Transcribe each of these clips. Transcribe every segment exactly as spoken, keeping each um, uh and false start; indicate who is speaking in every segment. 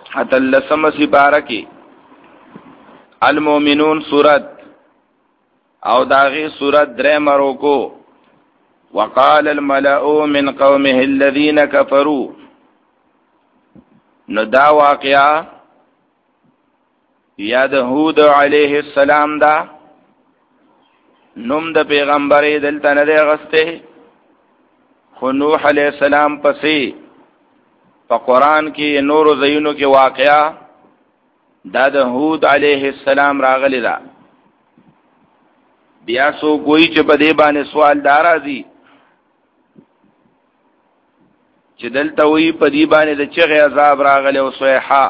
Speaker 1: حتی اللسم سپارکی المومنون سورت او داغی سورت در مروکو وقال الملأ من قومه الذين كفروا نو دا واقعا یا د هود علیه السلام دا نوم د پیغمبر دلته نه دی غسته خو نوح علیہ السلام پسې په قران کې نور زینو کې واقعا دا د هود علیه السلام راغلی دا بیا سو کوئی چې په دې باندې سوال دارازي چې دلته وی په دې باندې د چغې عذاب راغلی او صیحه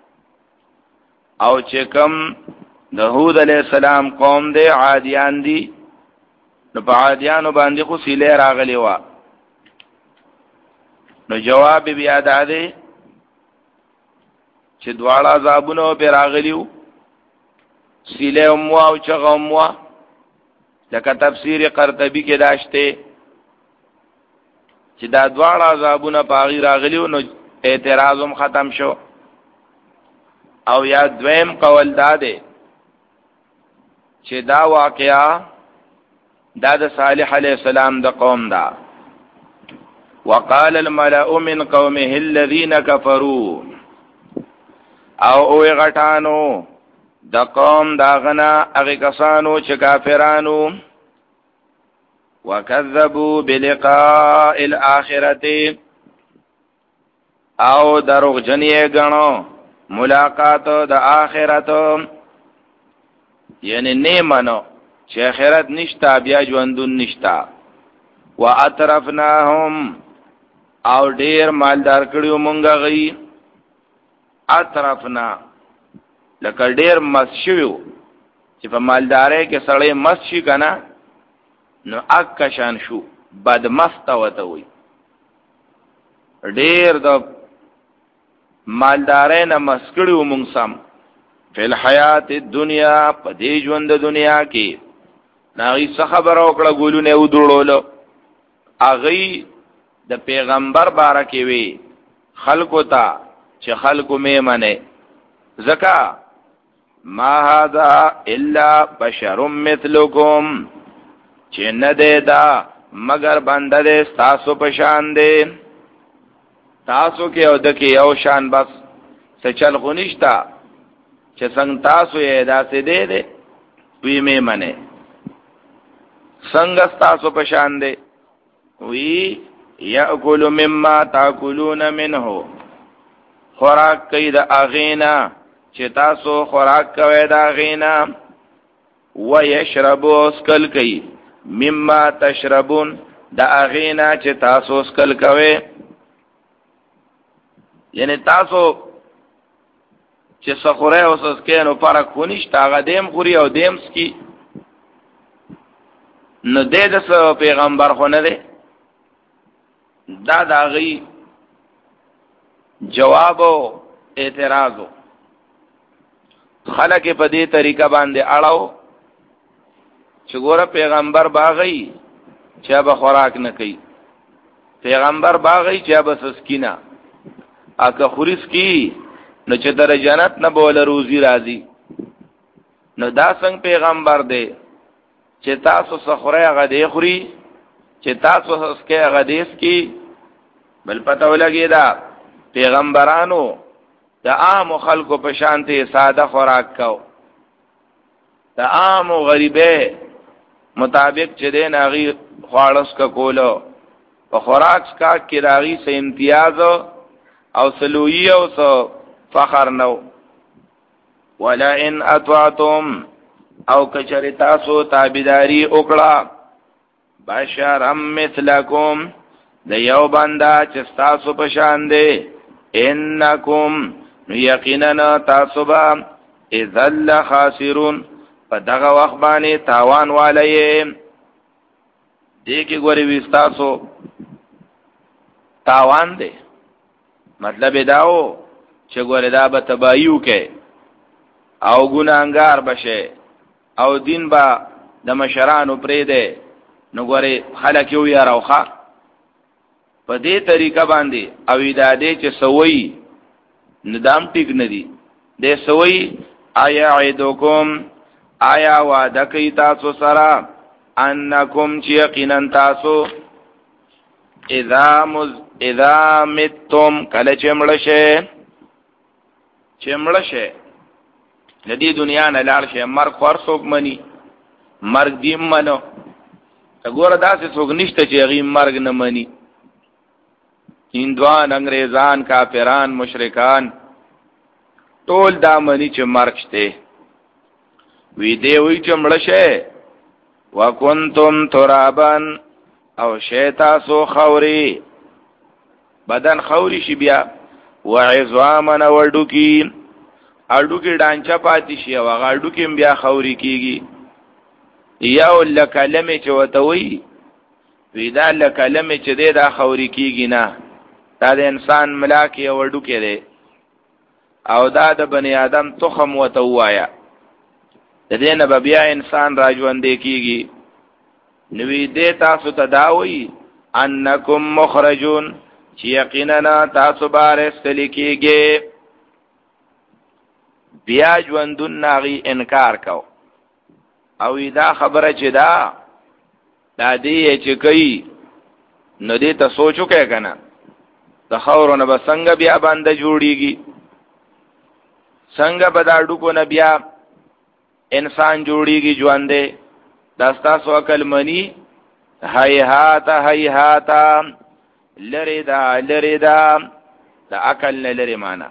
Speaker 1: او چې کوم د هود علیہ السلام قوم دی عادیان دی نو په عادیانو باندې خو سیله راغلی و نو جواب بیا دا دی چې دواړه عذابونه په راغلیو سیله هم او چغه هم لکه تفسیر قرطبی کې داشته چې دا دواړه عذابونه پاغي راغلیو نو اعتراض هم ختم شو او یا دویم قول داده چې دا واقعا دا د صالح علیہ السلام د قوم دا وقال الملأ من قومه الذين كفروا او او غټانو د قوم دا غنا هغه کسانو چې کافرانو وکذبوا بلقاء الاخرته او دروغ جنې غنو ملاقات د آخرت یعنی نه منو چې آخرت نشتا بیا ژوندون نشتا واطرفناهم او ډیر مالدار کړیو مونږه غي اطرفنا لکه ډیر مسشیو چې په مالدارۍ کې سړی مسشي کنه نو اکشان شو بد مست وته وي ډیر د مالدارۍ نه مسکړیو مونږ سم فل حیات الدنیا په دې ژوند د دنیا کې ناغي څه خبر او کړه ګولونه ودړولو اغي د پیغمبر بارکه وی خلقو ته چې خلقو می منه زکا ما هذا الا بشر مثلکم چې نه دی دا مگر بنده دی تاسو په شان دی تاسو کې او د کې یو شان بس څه چل خو نشتا چې څنګه تاسو یې داسې دی دی وی می منه څنګه تاسو په شان دی وی یاکل مما تاکلون منه خوراک کوي د اغینا چې تاسو خوراک کوي د اغینا و یشربو اسکل کوي مما تشربون د اغینا چې تاسو اسکل کوي یعنی تاسو چې سخوره او سکینو فرق خونیشت هغه دیم خوري او دیم سکی نو دې د پیغمبر خو نه دی دا داغي جواب او اعتراض خلک په دې طریقه باندې اړاو چې ګوره پیغمبر باغی چې به خوراک نه کوي پیغمبر باغی چې به سسکینا اګه خوريس کی نو چې در جنت نه بوله روزي راځي نو دا څنګه پیغمبر دی چې تاسو سخره هغه دی خوري چې تاسو سکه هغه دیس کی بل پته ولګی دا پیغمبرانو د عام خلکو په شانته ساده خوراک کو د عام غریبه مطابق چې دین هغه خواړس کا کولو په خوراک کا کې راغي سه امتیاز او سلویه او سو فخر نو ولا ان اطعتم او کچری تاسو تابعداري وکړه بشرم مثلکم د یو بندا چې تاسو په شان دی انکم یقینا تاسو به اذل خاسرون په دغه وخت باندې تاوان والي دې کې ګوري وستاسو تاوان دی مطلب داو چې ګوري دا به تبایو کې او ګناګار بشه او دین با د مشرانو پرې ده نو ګوري خلک یو یا راوخه په دې طریقه باندې او ایدادې چې سوي ندام ټیک ندی د سوی آیا عیدکم آیا وعده کوي تاسو سره انکم چې یقینا تاسو اذا مز اذا متم کله چې مړ شئ چې مړ شئ د دې دنیا نه لاړ شئ مرګ خور څوک مني مرګ دې منو وګوره داسې څوک نشته چې هغه مرګ نه مني هندوان انګریزان کافران مشرکان ټول دا مني چې مرګ شته وی دی وی چې مړ شئ وکنتم ترابن او شیطا سو خوري بدن خوري شي بیا وعظامن وډوکی اډوکی ډانچا پاتې شي او هغه اډوکی بیا خوري کیږي یا ول کلمه چې وتوي ودا ل کلمه چې دې دا خوري کیږي نه دا د انسان ملاک یو وډوکی دی او دا د بنی آدم تخم وتوایا د دې نه بیا انسان راځوندې کیږي نوی دې تاسو تداوی انکم مخرجون چې یقینا تاسو بار استل کیږي بیا ژوندون ناغي انکار کو او دا خبره چې دا د دې چې کوي نو دې ته سوچو کې کنه د خورونه به څنګه بیا باندې جوړیږي څنګه به دا ډکو نه بیا انسان جوړیږي ژوندې داستا سو عقل منی هیهات هیهات لری دا لری دا دا عقل نه لری معنا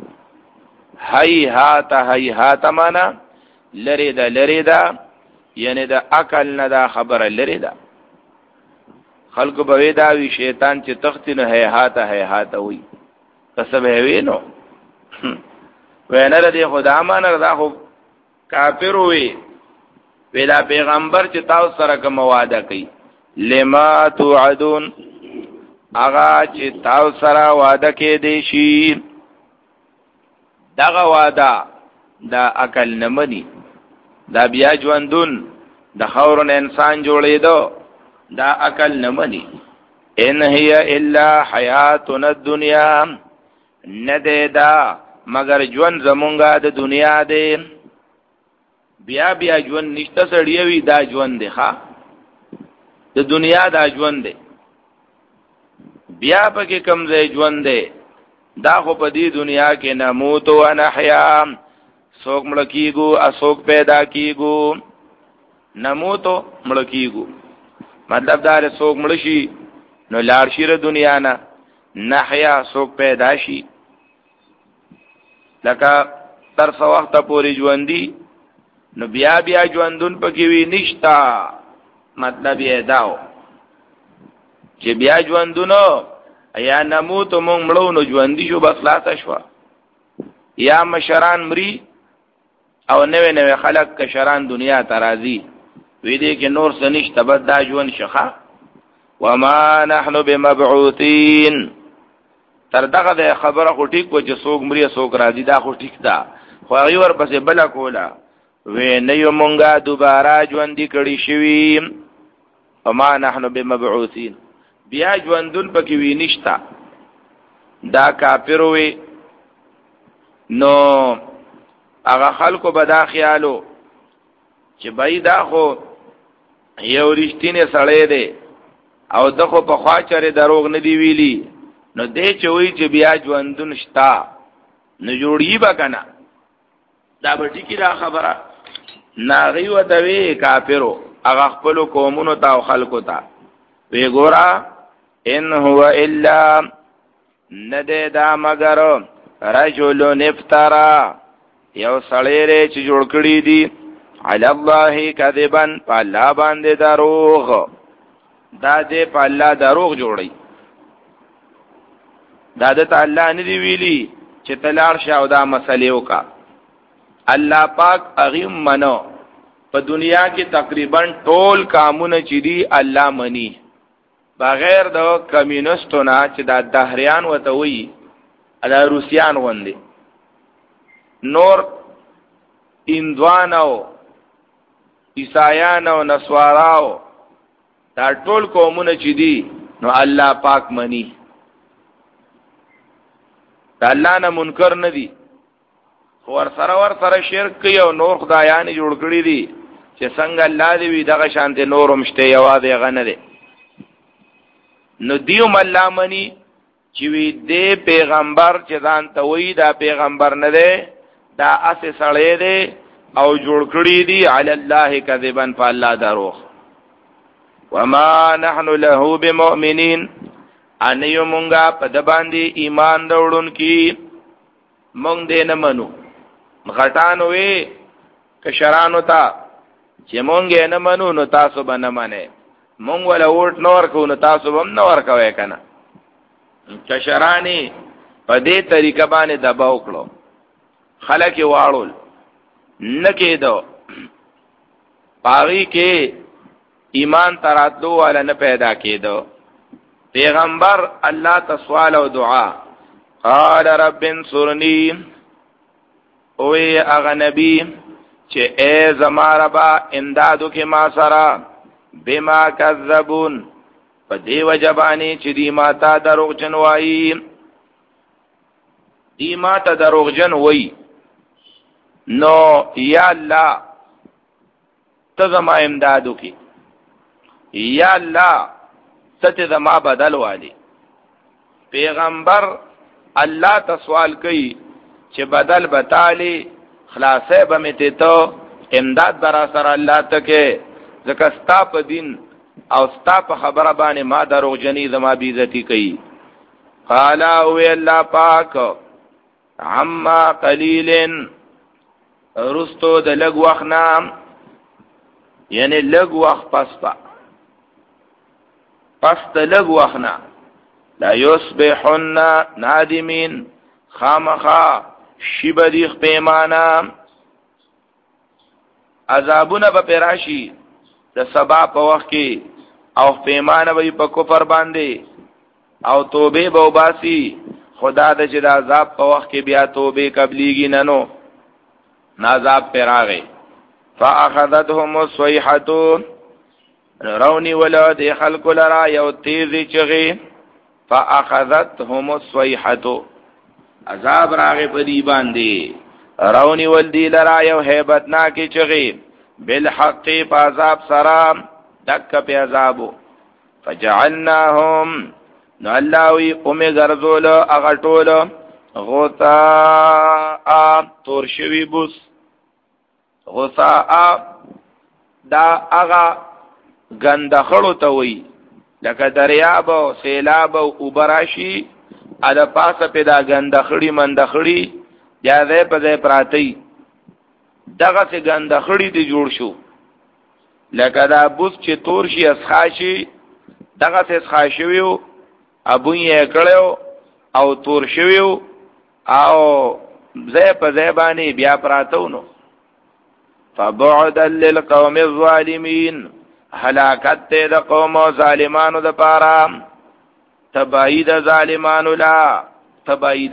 Speaker 1: هیهات هیهات معنا لری دا لری دا یعنی دا عقل نه دا خبره لری دا خلق به دا وی شیطان چې تخت نه هیهات هیهات وی کسب هوی نو وینره دی خدا مان رضا خو کافر وی ویلا پیغمبر چې تاسو سره کوم وعده کوي لما توعدون هغه چې تاسو سره وعده کې دی شي دغه وعده دا عقل نه مني دا بیا ژوندون د خورن انسان جوړېدو دا عقل نه مني ان هي الا حیاتنا الدنیا نه دا مگر ژوند زمونږه د دنیا دی بیا بیا ژوند نشته سړیوي دا ژوند دی ښا د دنیا دا ژوند دی بیا پکې کم ځای ژوند دی دا خو په دې دنیا کې نموت او نحیا څوک مړ کیږو اسوک پیدا کیږو نموت مړ کیږو مطلب دا له څوک مړ شي نو لاړ شي د دنیا نه نحیا څوک پیدا شي لکه تر څو وخت پورې ژوندۍ نو بیا بیا ژوندون پکې وی نشتا مطلب یې داو چې بیا ژوندونو یا نموت مونږ مړو نو ژوندۍ شو بس لاته شو یا مشران مری او نوې نوې خلق کشران دنیا ترازی وی دې کې نور سنشت بد دا ژوند شخه وما نحن بمبعوثین تر دغه د خبره خو ټیک و چې څوک مری څوک راځي دا خو ټیک ده خو هغه ور پسې بل کولا وی نه یو مونږه دوباره ژوند کړي شوی وما نحن بمبعوثین بیا ژوندون پکې وی نشتا دا کافر وی نو هغه خلکو به دا خیالو چې بای دا خو یو رښتینی سړی دی او دغه په خوا چره دروغ نه دی ویلی نو دې چوي چې بیا ژوندون شتا نو جوړی با کنه دا به ټکی دا خبره ناغي و دوی کافرو هغه خپل قومونو ته او خلکو ته وی ګورا ان هو الا ندی دا مگر رجل نفترا یو سړی چې جوړ کړی دی علی الله کذبا الله باندې دروغ دا دې په الله دروغ جوړی دا د الله نه دی ویلی چې تلار شاو دا مسلې وکا الله پاک اغیم منو په دنیا کې تقریبا ټول کامونه چې دی الله منی بغیر د کمیونستو نه چې دا دهریان وته وی دا روسیان وندي نور اندوانو عیسایانو نسواراو دا ټول قومونه چې دي نو الله پاک منی د الله نه منکر نه دي، ور سره ور سره شرک کوي او نور خدایان جوړ کړی دي چې څنګه الله دی وی دغه شانته نور مشته یوازې غنه دي. نو دیوم الله منی چې وی دې پیغمبر چې ځان ته وی دا پیغمبر نه دی، دا اسه سړی دی او جوړ کړی دی علی الله کذبا فالله دروغ. وما نحن له بمؤمنین ان یومنګا په د باندې ایمان وروړون کی مونږ دې نه منو. غټان وی کشرانو ته چې مونږ نه منو نو تاسو به نه منئ، مونږ ولا ووټ نور کو نو تاسو به هم نه ورکوي کنه. کشرانی په دې طریقه باندې دباو کړو، خلک یې واړول نه کېدو، پاغي کې ایمان تراتلو والا نه پیدا کېدو. پیغمبر الله تسوال او دعا قال رب انصرنی، اوی اغا نبی چې اے زما ربا امدادو کې ما سره، بما کذبون په دی وجبانی چې دی ما تا دروغ جن وایي، دی ما تا دروغ جن وایي. نو یا الله ته زما امدادو کې، یا الله ته زما بدل والی. پیغمبر الله تسوال کوي چې بدل بتالی خلاصه بمته تو امداد برا سره الله تکه زکه ستا په دین او ستا په خبره باندې ما دروغ جنې زما بی عزتی کوي. قال او الله پاک عما قلیل رستو د لګ وخنا، یعنی لګ وخت پس پا پس د لګ وخنا لا یصبحن نادمین خامخا شبدیخ پیمانا عذابونه به پراشي د سبا په وخت کې او پیمانه به په کفر باندې او توبه به وباسي. خدا د چې د عذاب په وخت کې بیا توبه قبليږي نه نو عذاب پراغه. فاخذتهم الصيحه رونی ولاد خلق لرا یو تیز چغي، فاخذتهم الصيحه عذاب راغه په دی باندې رونی ول دی لرا یو hebat ناکي چغي، بالحق په عذاب سره دک په عذابو. فجعلناهم نو الله وی اومه غرزول اغټول غوثاء تور شوی بوس. غوثاء دا اغا غندخړو ته وی لکه دریاب او سیلاب او وبراشي اله پاسه پیدا غندخړی مندخړی جاده په ځای پراتی دغه څه غندخړی دی جوړ شو. لکه دا بوس چې تور شي اسخاشي دغه څه اسخاشویو ابو یې کړو او تور شویو او ځای په ځای باندې بیا پراتو نو. فبعدا للقوم الظالمین هلاکت ته د قوم ظالمانو د پاره، تبعید ظالمانو لا تبعید.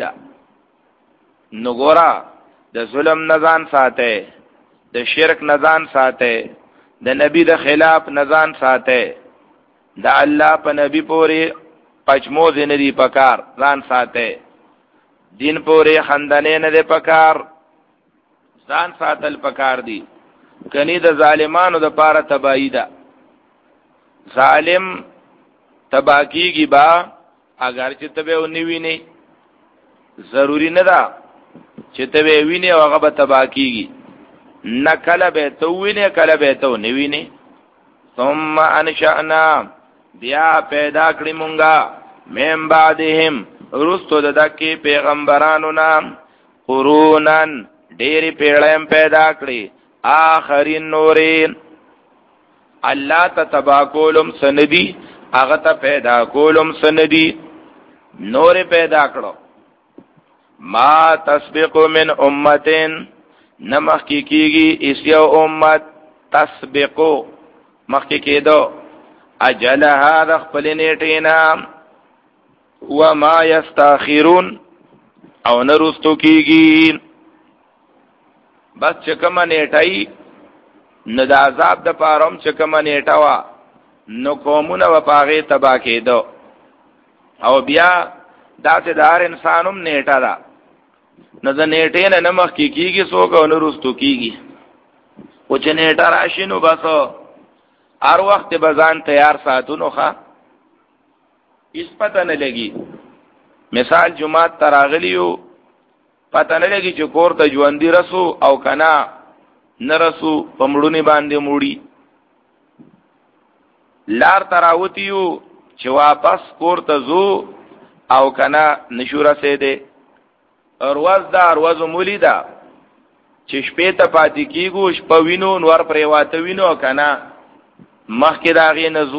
Speaker 1: نګورا د ظلم نزان ساته، د شرک نزان ساته، د نبی د خلاف نزان ساته، د الله په نبی پوری پچمو زندي پکار ځان ساته، دین پوری خندنه نه ده پکار ځان ساتل پکار دی. کني د ظالمانو د پاره تبعید. ظالم تباکیږي با اگر چې تبه ونی ویني، ضروری نه ده چې تبه ویني او هغه به تباکیږي، نه کله به تو ویني کله به تو نه ویني. ثم انشأنا بیا پیدا کړی مونږه من بعدهم رستو د دکی پیغمبرانو نام قرونن ډېری پیړیم پیدا کړی آخرین نورین. الله ته تبا کولم سندی هغه ته پیدا کولم سندی نور پیدا کړو. ما تسبق من امتين نمخ کی کیږي اس یو امت تسبقو مخ کی کېدو اجلها د خپل نیټینا وما یستاخرون او نرستو کیږي. بس چې کومه نیټای نو د عذاب د پاروم چې کومه نیټه وا نو قومونه و پاغه تبا کېدو او بیا دا ته دار انسانم نیټه دا نه د نیټې نه نمخ کی کیږي څوک او نه رستو کیږي او چې نیټه راشي نو بس هر وخت بزان تیار ساتونو ښا اس پته نه لګي. مثال جمعات تراغلیو پته نه لګي چې کور ته ژوندۍ رسو او کنا نه رسو پمړونی باندې موړي لار تراوتیو چې واپس کور ته زو او کنا نشوره سي دي ارواز دا ارواز مولی دا چې شپې ته پاتې کیږو شپه وینو نور پرې واته وینو کنا مخکې دا غي نزو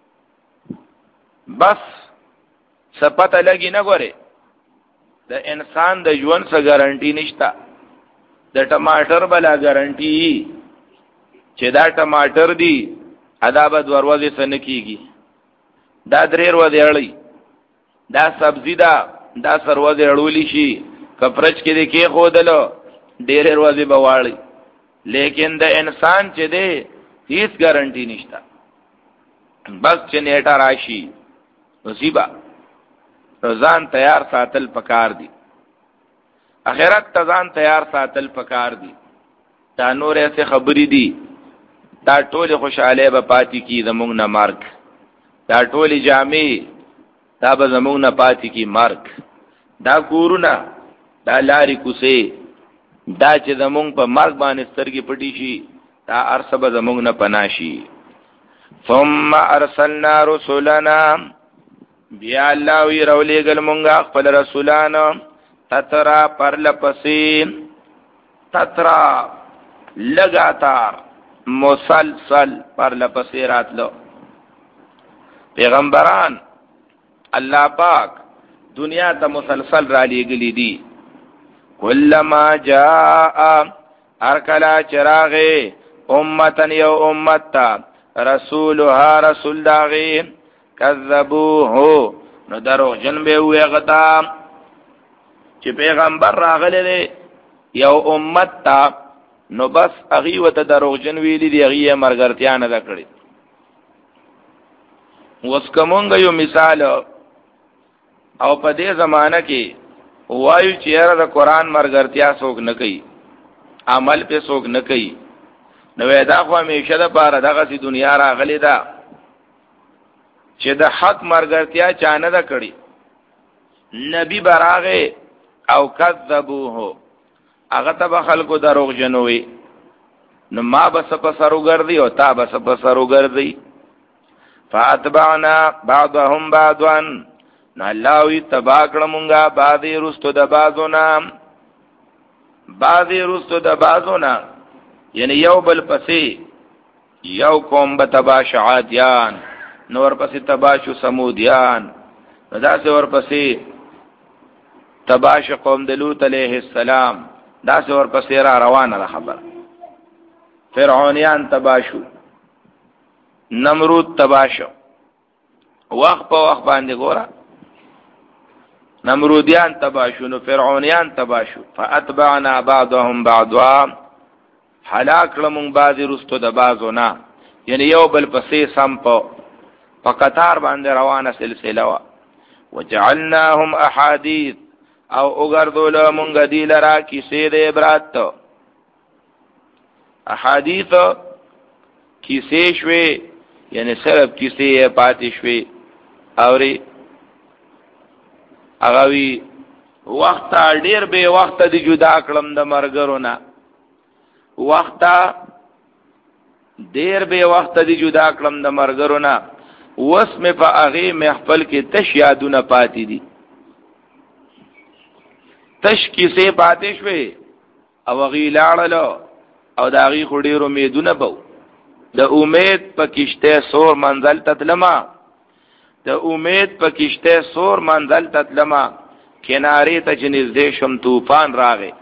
Speaker 1: بس سپته لګي نه غوري د انسان د ژوند څخه ګارانټي نشته. د ټماټر بلا ګارانټي چې دا ټماټر دی ادا به دروازه سن کیږي دا درې ورځې اړي دا سبزی دا دا سروازه اړولی شي کپرچ کې دې کې خودلو ډېر ورځې بواړي لیکن د انسان چې دی هیڅ ګارانټي نشته. بس چې نیټه راشي مصیبه ځان تیار ساتل پکار دی اخرت تزان تیار ساتل پکار دی. دا نور ایسے خبری دی دا ټول خوشاله به پاتې کی زمونږ نه مرګ دا ټول جامع دا به زمونږ نه پاتې کی مرګ دا کورونه دا لاري کوسه دا چې زمونږ په مرګ باندې سترګې پټی شي دا ارسه به زمونږ نه پناشي. ثم ارسلنا رسلنا بیا الله وی رولېګل مونږه خپل رسولانو تترا پر لپسې تترا لگاتار مسلسل پر لپسې راتلو پیغمبران الله پاک دنیا ته مسلسل را لېګلې دي. کلما جاء ارکلا چراغه امتن یو امتا رسولها رسول داغه کذبوه نو درو جن به وې غتا چې پیغمبر راغله دی یو امت تا نو بس اغي وته درو جن ویلي دی اغي مرګرتیا نه کړی. وس کومنګ یو مثال او په دې زمانہ کې وایو چې را د قران مرګرتیا څوک نه کوي عمل په څوک نه کوي نو دا خو همیشه د بار دغه سي دنیا راغلی دا چې د حق مرګرتیا چانه دا کړی نبی براغه او کذبوه هغه ته خلکو دروغ جنوي نو ما بس په سرو ګرځي او تا بس په سرو ګرځي. فاتبعنا بعضهم بعضا نو الله وی تبا کړمږه بعضی رستو د بعضونا بعضی رستو د بعضونا یعنی یو بل پسې یو قوم به تبا شعادیان نور پسې تباشو سمودیان دا سه ور پسې تباش قوم د لوط علیہ السلام دا سه ور پسې را روانه خبر فرعونیان تباشو نمرود تباشو وخت په وخت باندې ګورا نمرودیان تباشو نو فرعونیان تباشو. فاتبعنا بعضهم بعضا هلاک لمون بعضی رستو د بعضونا یعنی یو بل پسې سم په په قطار باندې روانه سلسله وا. وجعلناهم احاديث او وګرځول مونږ دی لرا کیسې د عبرت احادیث کیسې شوي یعنی صرف کیسې پاتې شوي اوري اغوی وخت ډیر به وخت دی جدا کړم د مرګرونه وخت ډیر به وخت دی جدا کړم د مرګرونه وس مې په هغه محفل کې تش یادونه پاتې دي تش کیسې پاتې شوي او غیلاړلو او دا غي خډیرو امیدونه بو د امید په کشته سور منزل تتلما د امید په کشته سور منزل تتلما کنارې ته چې نږدې شم طوفان راغی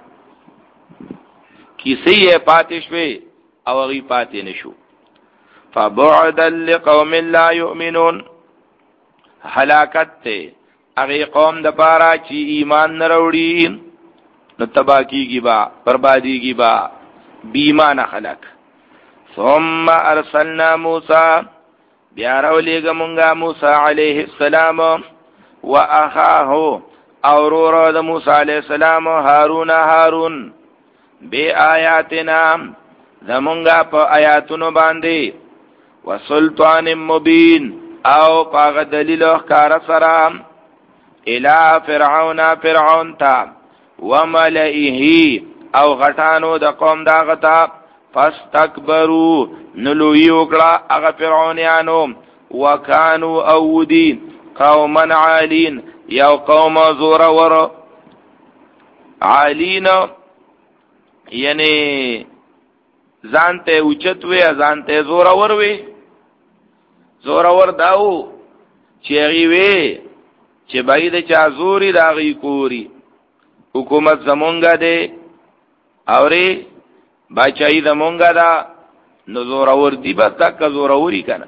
Speaker 1: کیسې پاتې شوي او غي پاتې نشو. فبعدا لقوم لا يؤمنون هلاکت ته هغه قوم د پاره چې ایمان نه وروړي نو تبا کیږي با بربادیږي با بیمانه خلق. ثم ارسلنا موسی بیا راولېګه مونږه موسی علیه السلام واخاه او رور د موسی علیہ السلام هارون هارون بی آیاتنا زمونږه په آیاتونو باندې وسلطان مبین او پاغ دلیل ښکار سره الى فرعون فرعون تا وملئه او غټانو د قوم دا غتا فاستكبروا نلوی وکړه هغه فرعونانو وکانو اودی قوما عالین یو قوم زور ور عالین یعنی ځانته اوچت وی ځانته زور ور وی زور ور داو چې غي وی چې باید چا زوري راغی کوری حکومت زمونږه ده اوري بچای زمونږه ده نو زور ور دی بس تک زور وري کنه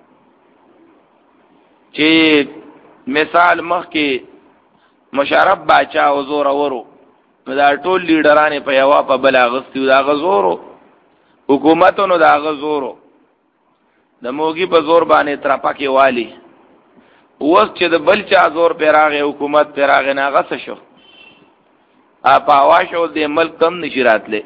Speaker 1: چې مثال مخ کې مشرف باچا او زور ورو دا ټول لیډرانه په یوا په بلاغستي دا غزورو حکومتونو دا غزورو د موګي په زور باندې ترپا کې والی اوس چې د بل چا زور پیراغه حکومت پیراغه نه غس شو اپ اواش او د ملک کم نشی راتله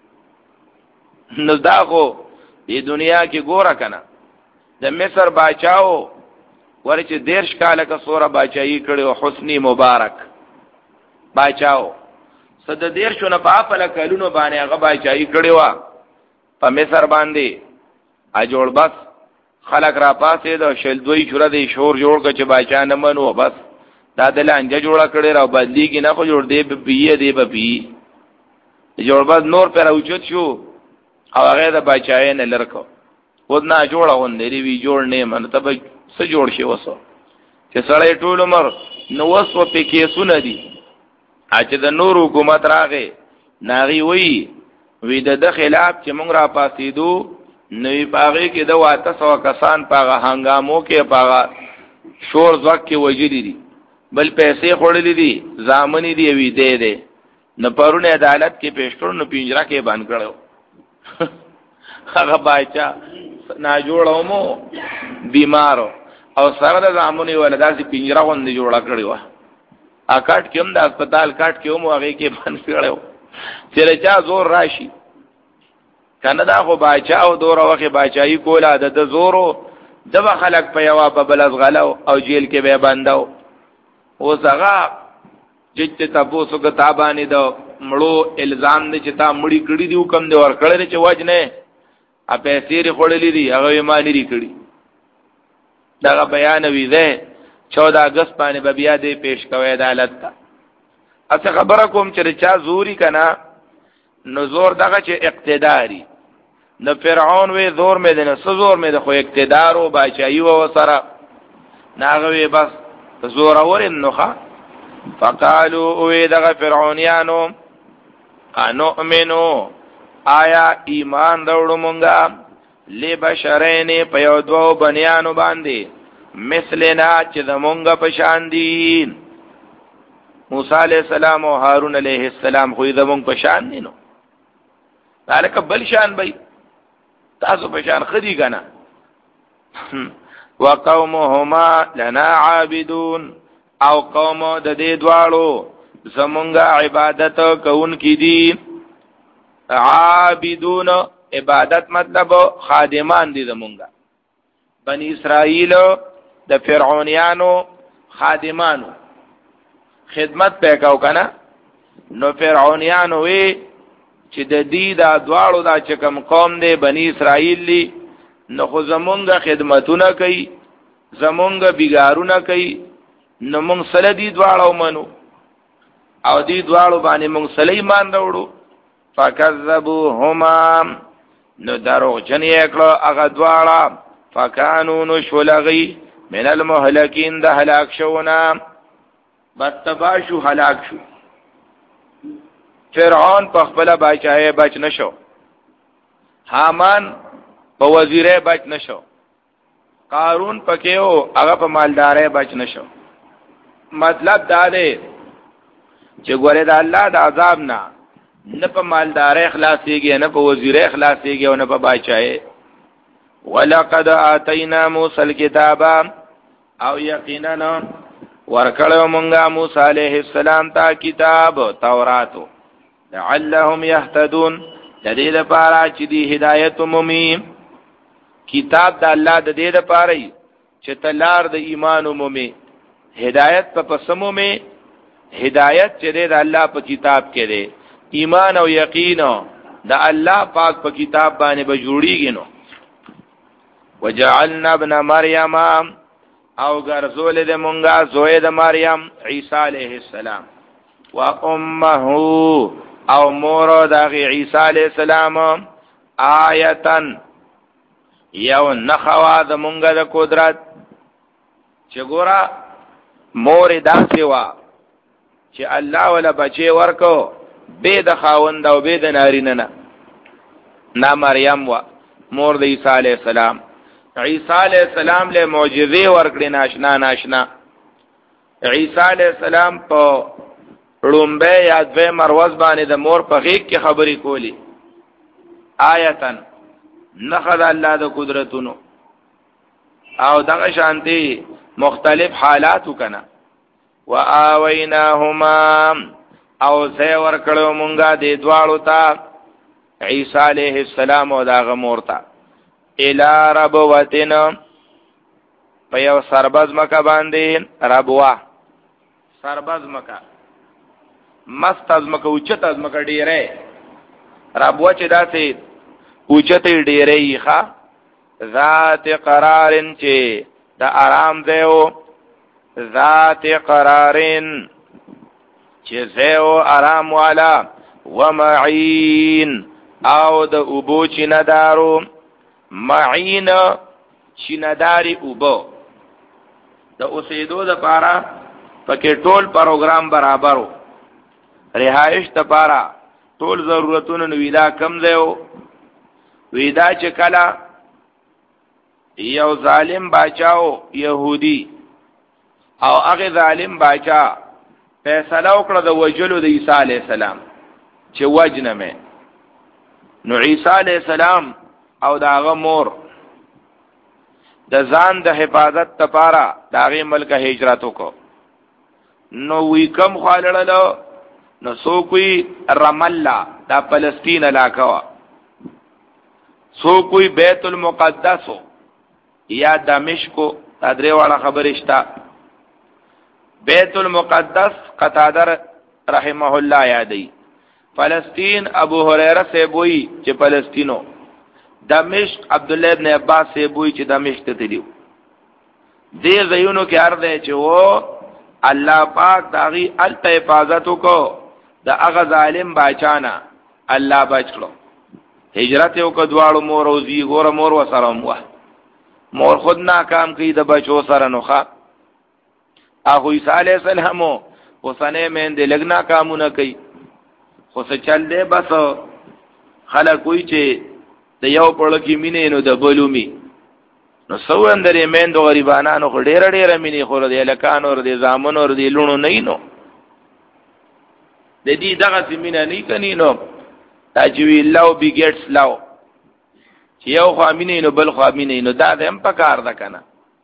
Speaker 1: نو دا خو د دنیا کې ګوره کنه د مصر باچاو ورچ دیرش کاله کا سوره باچایی کړو حسنی مبارک باچاو صد دیرشو نه په خپل کلونو باندې هغه باچایی کړو په مصر باندې ا جوړ بس خلق را پاسې د شلدوی شوره دی شور جوړ کچ باچا نه منو بس دا د لانجه جوړه کړي را بدلی کې نه خو جوړ دی په پیه دی په پی جوړ بس نور پر اوچت شو او هغه د باچای نه لرکو ودنا جوړه وندې وی جوړ نه من ته به څه جوړ شي وسو چې سړی ټول عمر نو وسو په کې سونه دي اته د نور حکومت راغې ناغي وی وی د خلاف چې مونږ را پاسېدو نوی پاغی کې د واته سو کسان پاغه هنګامو کې پاغه شور زوک کې وجلی دي بل پیسې خورلې دي زامنې دی وی دې دې نه پرونه عدالت کې پیش کړو نو پنجره کې باندې کړو هغه باچا نا جوړو مو بیمارو او سره د زامنې ولدا چې پنجره غوندې جوړه کړی و ا کټ کې هم د هسپتال کټ کې هم هغه کې باندې کړو چې چا زور راشي کنه دا خو باچا او دور وخت باچایی کوله د زورو دغه خلک په یوا په بلز غلو او جیل کې به بنداو او زغا چې تاسو کتابانه د مړو الزام نه چې تا مړی کړی دی حکم دی ور کړی چې وجنه ا پیسې لري خړلې دي هغه یې مانی لري کړی دا بیان وی ده چودہ اگست باندې به بیا دې پیش کوي عدالت ته اته خبره کوم چې چا زوري کنا نو زور دغه چې اقتداري نو فرعون وی زور مې دنه زور مې د خو اقتدار او بچایي و سره ناغوي بس زور اور النخا فقالوا وی دغه فرعونانو انو امنو آیا ایمان راوړو مونږه لبشرین په یو دوه بنیانو باندې مثلنا چې زمونږه په شان دي موسی علیہ السلام او هارون علیہ السلام خو زمونږ په شان دي نو الک بل شان بای تاسو په شان خدي کنه وقومهما لنا عابدون او قوم د دې دوالو زمونږه عبادت کوونکې دي عابدون عبادت مطلب خادمان دي زمونږه بنی اسرائیل د فرعونانو خادمانو خدمت پکاو کنه نو فرعونانو وی چې د دې دا دواړو دا چې کوم قوم دی بنی اسرائیل لی نو خو زمونږه خدمتونه کوي زمونږه بیګارونه کوي نو مونږ سره دې دواړو منو او دې دواړو باندې مونږ سليمان راوړو فکذبوهما نو درو جنې کړه هغه دواړه فکانو نو شولغي من المهلكين ده هلاك شونا بتباشو هلاك شو فرعون په خپل بچای بچ نشو حامان په وزیره بچ نشو قارون پکېو هغه په مالدارې بچ نشو مطلب دا دی چې ګوره د الله د عذاب نه نه په مالدارې خلاصيږي نه په وزیره خلاصيږي او نه په بچای ولقد اتینا موسی الكتاب او یقینا ورکړو مونږه موسی علیہ السلام ته کتاب توراتو لعلهم يهتدون د دې لپاره چې دی هدایت مومي. کتاب د الله د دې لپاره چې تلار د ایمان مومي. هدایت په پسمو می هدایت چې د الله په کتاب کې دی. ایمان او یقین د الله پاک په کتاب باندې به جوړیږي. نو وجعلنا ابن مریم او ګرځول د مونږه زوی د مریم عیسی علیہ السلام و امه او مور د عیسی علیہ السلام آیتن یو نخوا د مونږه د قدرت چې ګورا مور داسې وا چې الله ولا بچي ورکو به د خاوند او به د نارینه نه نا مریم وا مور د عیسی علیہ السلام. عیسی علیہ السلام له معجزې ورکړې ناشنا ناشنا. عیسی علیہ السلام په لومبه یا دوه مروز باندې د مور په غیږ کې خبرې کولی. آیتن نخد الله د قدرتونو او دغه شانتي مختلف حالاتو کنا. وآویناهما او زی ورکړو مونږه د دوالو ته عیسی علیہ السلام او دغه مور ته الی ربوتن په یو سربز مکه باندې ربوا سربز مکه مست از مکه اوچت از مکه ډیره ربوا چې داسې اوچت ډیره ښه ذات قرارن چې د آرام دیو ذات قرارن چې زیو آرام والا ومعین او د اوبو چې ندارو معین چې نداري اوبو د اوسېدو د پاره پکې ټول پروګرام برابرو رهائش د پاره ټول ضرورتونو نو ویلا کم دیو ویدا چې کلا یو ظالم باچاو يهودي او هغه ظالم باچا فیصله وکړه د وجلو د عیسی علیہ السلام چې وجنه مې نو عیسی علیہ السلام او داغه مور د ځان د حفاظت لپاره داغه ملک هجرت وکړو. نو وی کم خالړلو نو سو کوئی رملا دا فلسطین علاقہ وا سو کوئی بیت المقدس یا دمشق تدری والا خبر اشتا. بیت المقدس قتاده رحمه الله یادی. فلسطین ابو هريره سے بوئی چې فلسطینو. دمشق عبد الله ابن عباس سے بوئی چې دمشق ته تلیو. دې زيونو کې ارده چې وو الله پاک داغي الته حفاظت کو د هغه ظالم باچانا الله بچلو. هجرت یو کو دواړو مور او زی ګور مور وسره مو مور خود ناکام کی د بچو سره نوخه. اخو عیسی علیہ السلام حسنه مین دې لګنا کامونه کوي خو څه چل دې بس خلک کوئی چې د یو پړو کې مینې نو د بلومي نو سو اندرې مین د غریبانو خو ډېر ډېر مینې خو دې لکانو ور دې زامن ور دې لونو نه نو د دې دغه سیمینه نه کني نو تاجوی لو بیګټس لو چې یو خو امینې نو بل خو امینې نو دا هم پکار ده کنه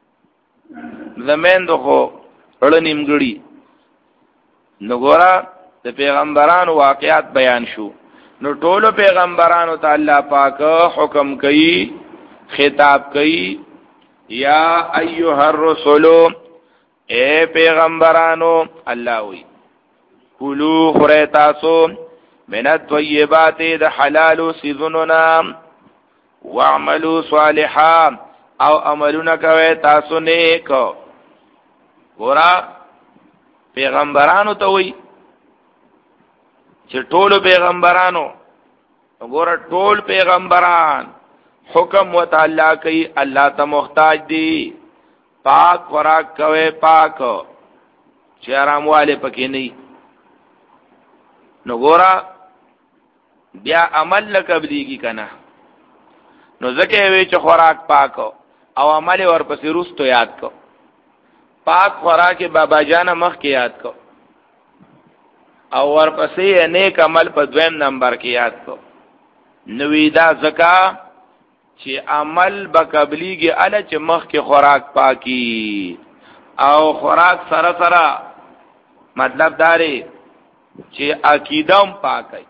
Speaker 1: زمین دغه اړنیمګړي نو ګورا د پیغمبرانو واقعات بیان شو. نو ټولو پیغمبرانو ته الله پاک حکم کوي خطاب کوي یا ایها الرسول اے پیغمبرانو الله وی کلو خره تاسو من الطیبات د حلال سيزوننا واعملوا صالحا او عملونه کوي تاسو نیک. ګورا پیغمبرانو ته وی چې ټول پیغمبرانو ګوره ټول پیغمبران حکم وتعالى کوي الله ته محتاج دي پاک خوراک کوي پاک چې آرام والے پکې نه. نو ګوره بیا عمل لکبلیږي کنه نو ځکه وی چې خوراک پاک او عمل ورپسې روستو یاد کو. پاک خوراک بابا جان مخ کې یاد کو او ورپسې نیک عمل په دویم نمبر کې یاد کو. نویدا زکا چې عمل بقبلیږي ال چې مخ کې خوراک پاکي او خوراک سره سره مطلب داري چې عقیده هم پاکي،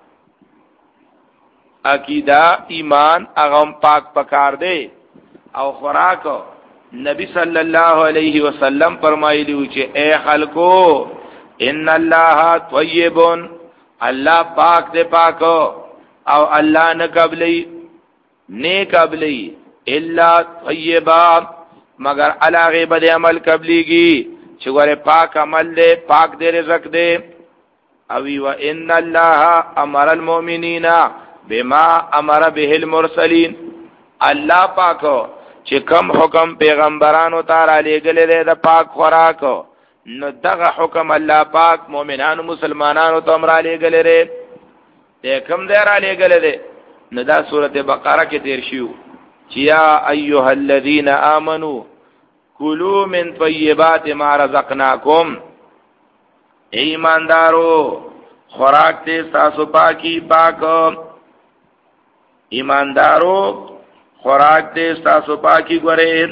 Speaker 1: عقیده ایمان هغه پاک پکار دی. او خوراک نبی صلی الله علیه وسلم فرمایلی چې اے خلکو ان الله طیب، الله پاک دے پاک او الله نه قبلی نه قبلی الا طیبا مگر علاوه بد عمل قبلیږي چې ګوره پاک عمل دے پاک دے رزق دے. او و ان الله امر المؤمنین بما امر به المرسلین، الله پاک چې کم حکم پیغمبرانو ته را لېږلی دی د پاک خوراک، نو دغه حکم الله پاک مؤمنانو مسلمانانو ته هم را لېږلی دی. د کوم ځای را لېږلی دی؟ نو دا سورۃ بقره کې تیر شو چې یا ایها الذین آمنوا کلوا من طیبات ما رزقناکم، ایماندارو خوراک ته تاسو پاکی پاک، ایماندارو خوراک دے ستاسو پاکی گورے.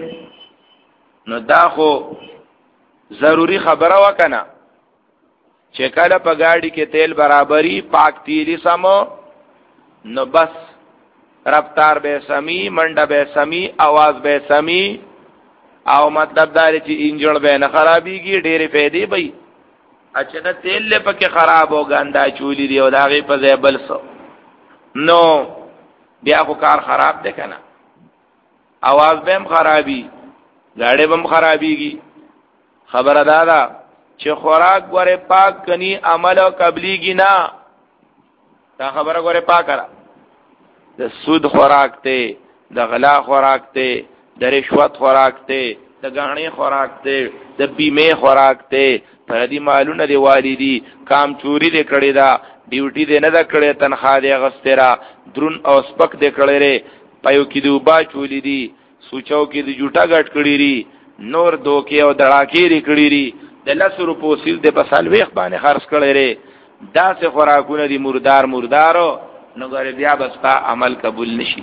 Speaker 1: نو دا خو ضروری خبره وکنه چې کله په گاڑی کې تیل برابری پاک تیلی سمو نو بس رفتار به سمی، منډه به سمی، आवाज به سمی، او مطلب داری چې انجن به نه خرابېږي، ډېرې فائدې به اچھا نه تیل له پکې خراب او ګندا چولی دی او داغه په ځای بل څه نو بیا خو کار خراب دی کنه، आवाज به هم خرابي، گاڑی به هم خرابيږي. خبره دا ده چې خوراک غره پاک کني عمل او قبليږي نه. دا خبره غره پاک را د سود خوراک ته، د غلا خوراک ته، د رشوت خوراک ته، د غاڼې خوراک ته، د بیمه خوراک ته، پر دې مالونه دی والدي کام چوری دې کړی دا، ډیوټي دې نه دا کړی، تنخواه دې غسترا، درون او سپک دې کړی ری، پایو کې دی وبا چولی دی، سوچاو کې دی جوټا غټ کړی ری، نور دوکې او دړاکې ری کړی ری، د لس روپو سیل دې په سالويخ باندې خرڅ کړی ری. دا سه خوراکونه دي مردار مردارو، نو ګره بیا بستا عمل قبول نشي.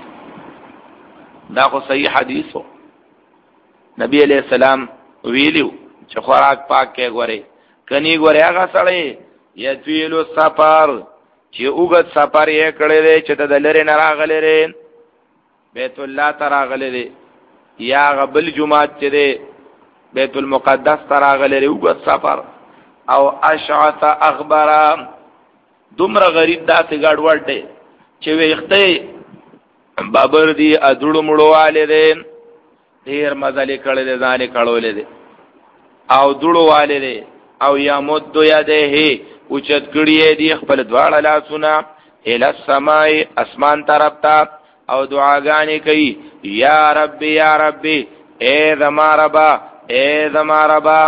Speaker 1: دا خو صحیح حدیث هو، نبی علیہ السلام ویلیو چې خوراک پاک کې غوري کني غوري هغه سړی یتویلو سفر چې وګت سفر یې کړی دی چې د لری نه راغلی ری بیت الله ته راغلی دی، یا غبل جمعات چې دی بیت المقدس ته راغلی دی وګت سفر، او اشعث اخبار دومره غریب داسې ګډوډ دی چې ویخته بابر دی ادړو مړو والے دی، ډیر مزل کړی دی ځانې کړولې دی او دړو والے دی، او یا مد یده اوچت کړی دی خپل دواړه لاسونه الی السماء اسمان طرف ته، او دعاګانې کوي یا رب یا رب اے زما ربا اے زما ربا،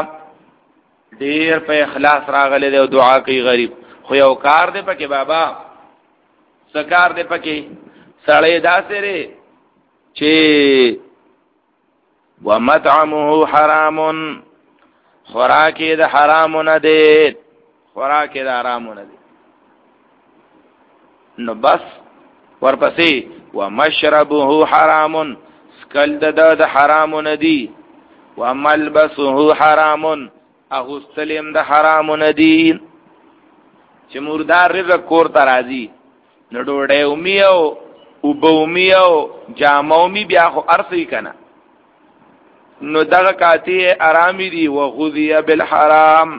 Speaker 1: ډیر په اخلاص راغلی دی او دعا کوي. غریب خو یو کار دی پکې بابا، سکار دی پکې سړی داسې ری چې ومطعمه حرام، خوراکې د حرامونه دی، خوراکې د حرامونه دی. نو بس ورپسې ومشربه حرام، سکل د د حرامونه دی، وملبسه حرام، اغوستلم د حرامونه دی. چې مردار رزق کور ته راځي نو ډوډۍ اومي او اوبه اومي او جامه اومي، بیا خو ارثي کنه، نو دغه کاتی ارامی دی. وغذی بالحرام،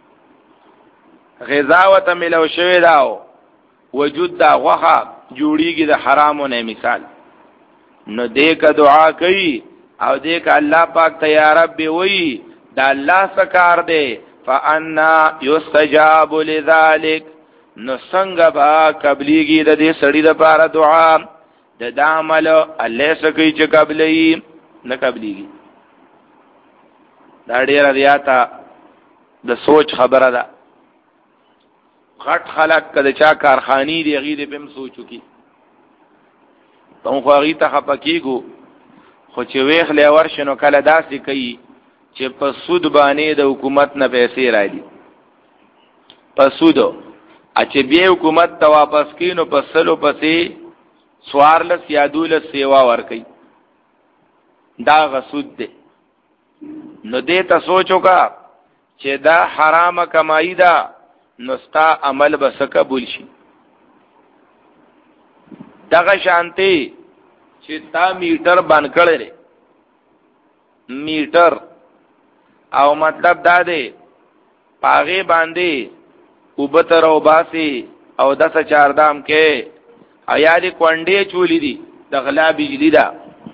Speaker 1: غذا وته ملو شوی داو وجود دا غوخه جوړیږي د حرامونه مثال. نو دې کا دعا کوي او دې کا الله پاک ته یا رب وی دا الله سکار دی، فانا یستجاب لذلک، نو څنګه با قبلیږي د دې سړی د پاره دعا د دامل الله سکی چې قبلی نه قبلیږي. دا ډیره زیاته د سوچ خبره ده. غټ خلق کده چا کارخانی دی غیر بهم سوچو کی ته خو غی ته خپکیګو، خو چې ویخ له ورشنو کله داسې کوي چې په سود باندې د حکومت نه پیسې راځي، په سود اچ بیا حکومت ته واپس کینو په سلو پسې سوارلس یا دولس سیوا ور کوي، دا غسود دی. نو دې ته سوچو کا چې دا حرام کمائی دا نو ستا عمل بس قبول شي. دغه شانتی چې تا میټر بند کړی میټر او مطلب دا دی پاغه باندې وبتر او باسی او دس چاردام کې ایالي کونډې چولی دي د غلا بجلی دا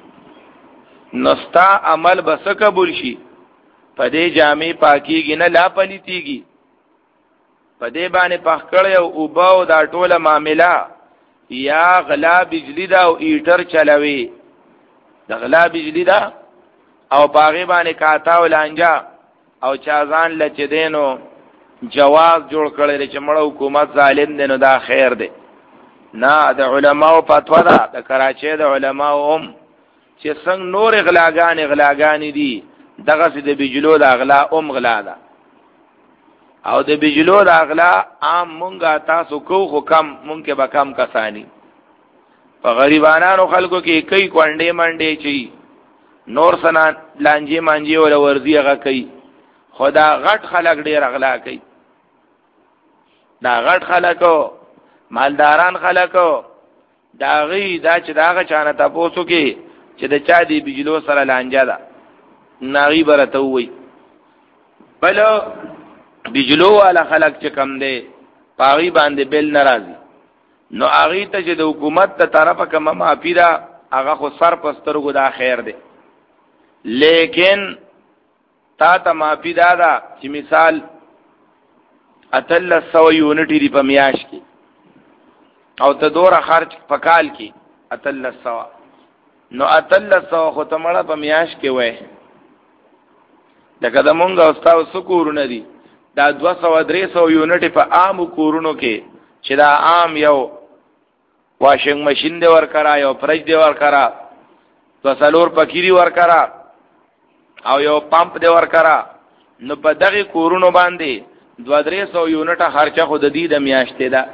Speaker 1: نستا عمل بس قبول شي. پدې جامې پاکیږي نه لا پلیتیږي پدې باندې پخکړې او وباو دا ټوله معاملہ یا غلا بجلی دا او ایټر چلوي د غلا بجلی دا او باغې باندې کاتا او لانجا او چازان لچ دینو جواز جوړ کړی چې مړ حکومت ظالم دی نو دا خیر دی. نه د علماو فتوا ده د کراچۍ د علماو هم چې څنګه نور غلاګانې غلاګانې دي دغه سي د بجلو د اغلا ام غلا ده او د بجلو د اغلا عام مونږه تاسو کو خو کم مونږ کې به کم کسانی په غریبانو خلکو کې کوي کونډې منډې چي نور سنا لانجې مانجې ولا ورزي هغه کوي خدا غټ خلک ډېر اغلا کوي. دا غټ خلکو مالداران خلکو دا غي دا چې داغه چانه تاسو کې چې د چا دی بجلو سره لانجه ده ناغي برته وي بل بجلو والا خلق چې کم دی پاغي باندې بل ناراضي نو اغي ته چې د حکومت ته طرفه کما معافی دا هغه خو سر پسترګو دا خیر دی. لیکن تا ته معافی دا دا چې مثال اتل سو یونټی دی په میاش کې او ته دوره خرج پکال کې اتل سو نو اتل سو خو ته مړه په میاش کې وای دغه د مونږ او تاسو سکورونه دي دا دو سو درې سو یونټ په عام کورونو کې چې دا عام یو واشنګ ماشین دی ور کرا یو فرج دی ور کرا تو سلور پکيري ور کرا او یو پمپ دی ور کرا نو په دغه کورونو باندې دو درې سو یونټ خرچه خود دی د میاشتې دا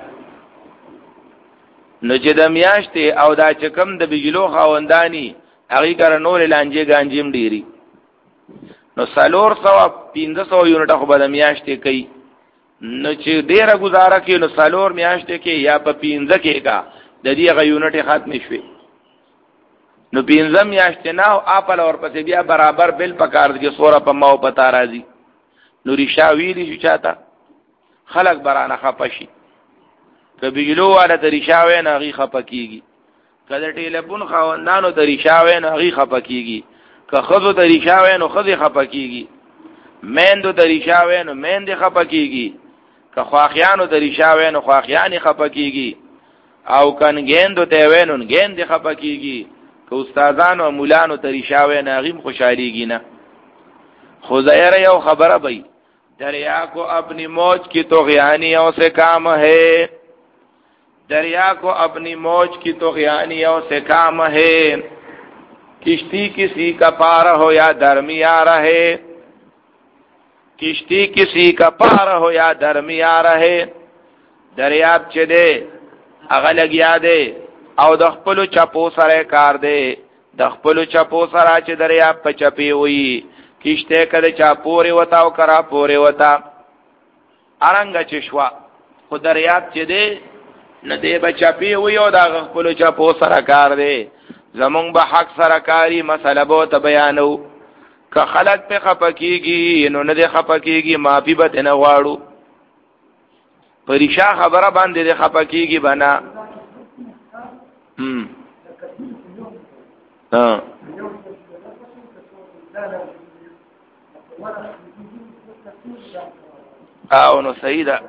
Speaker 1: نو چې د میاشتې او دا چې کم د بجلو خاوندانی هغه کار نور لانجې گانجیم ډيري نو سالور سو پینځه سو یونټ خو به د میاشتې کوي نو چې ډیره گزاره کوي نو سالور میاشتې کې یا په پینځه کې کا د دې غ یونټ ختم شوي نو پینځه میاشتې نه او خپل اور پسې بیا برابر بل پکار دي سوره په ماو پتا راځي نو ریشا ویلی شو چاته خلق برانه خپشي کبیلو والا تریشاوی نه غي خپکیږي کله ټلیفون خواندانو تریشاوی نه غي خپکیږي که خذو تریشاوی نو خذي خپکیږي میندو تریشاوی نو میند خپکیږي که خواخیانو تریشاوی نو خواخیانی خپکیږي او کنګیندو ته وینون ګیند خپکیږي که استادانو مولانو تریشاوی نه غیم خوشاليږي نه خو ظاهر یو خبره بې دریا کو اپنی موج کی طغیانیوں سے کام ہے دریا کو اپنی موج کی طغیانیوں سے کام ہے کشتی کسی کا پار ہو یا درمیان رہے کشتی کسی کا پار ہو یا درمیان رہے دریاب چه دے اغا لگیا دے او د خپل چپو سره کار دے د خپل چپو سره چې دریاب په چپی وي کشته کده چا پورې وتا او کرا پورې وتا ارنګ چشوا خو دریاب چې دے نه دې بچپی وي او د خپل چپو سره کار دے زمونږ به حق سره کاری مسله بو ته بیانو که خلق په خپکیږي نو نه دې خپکیږي معافي به نه غواړو پریشا خبره باندې دې خپکیږي بنا هم ها او نو صحیح ده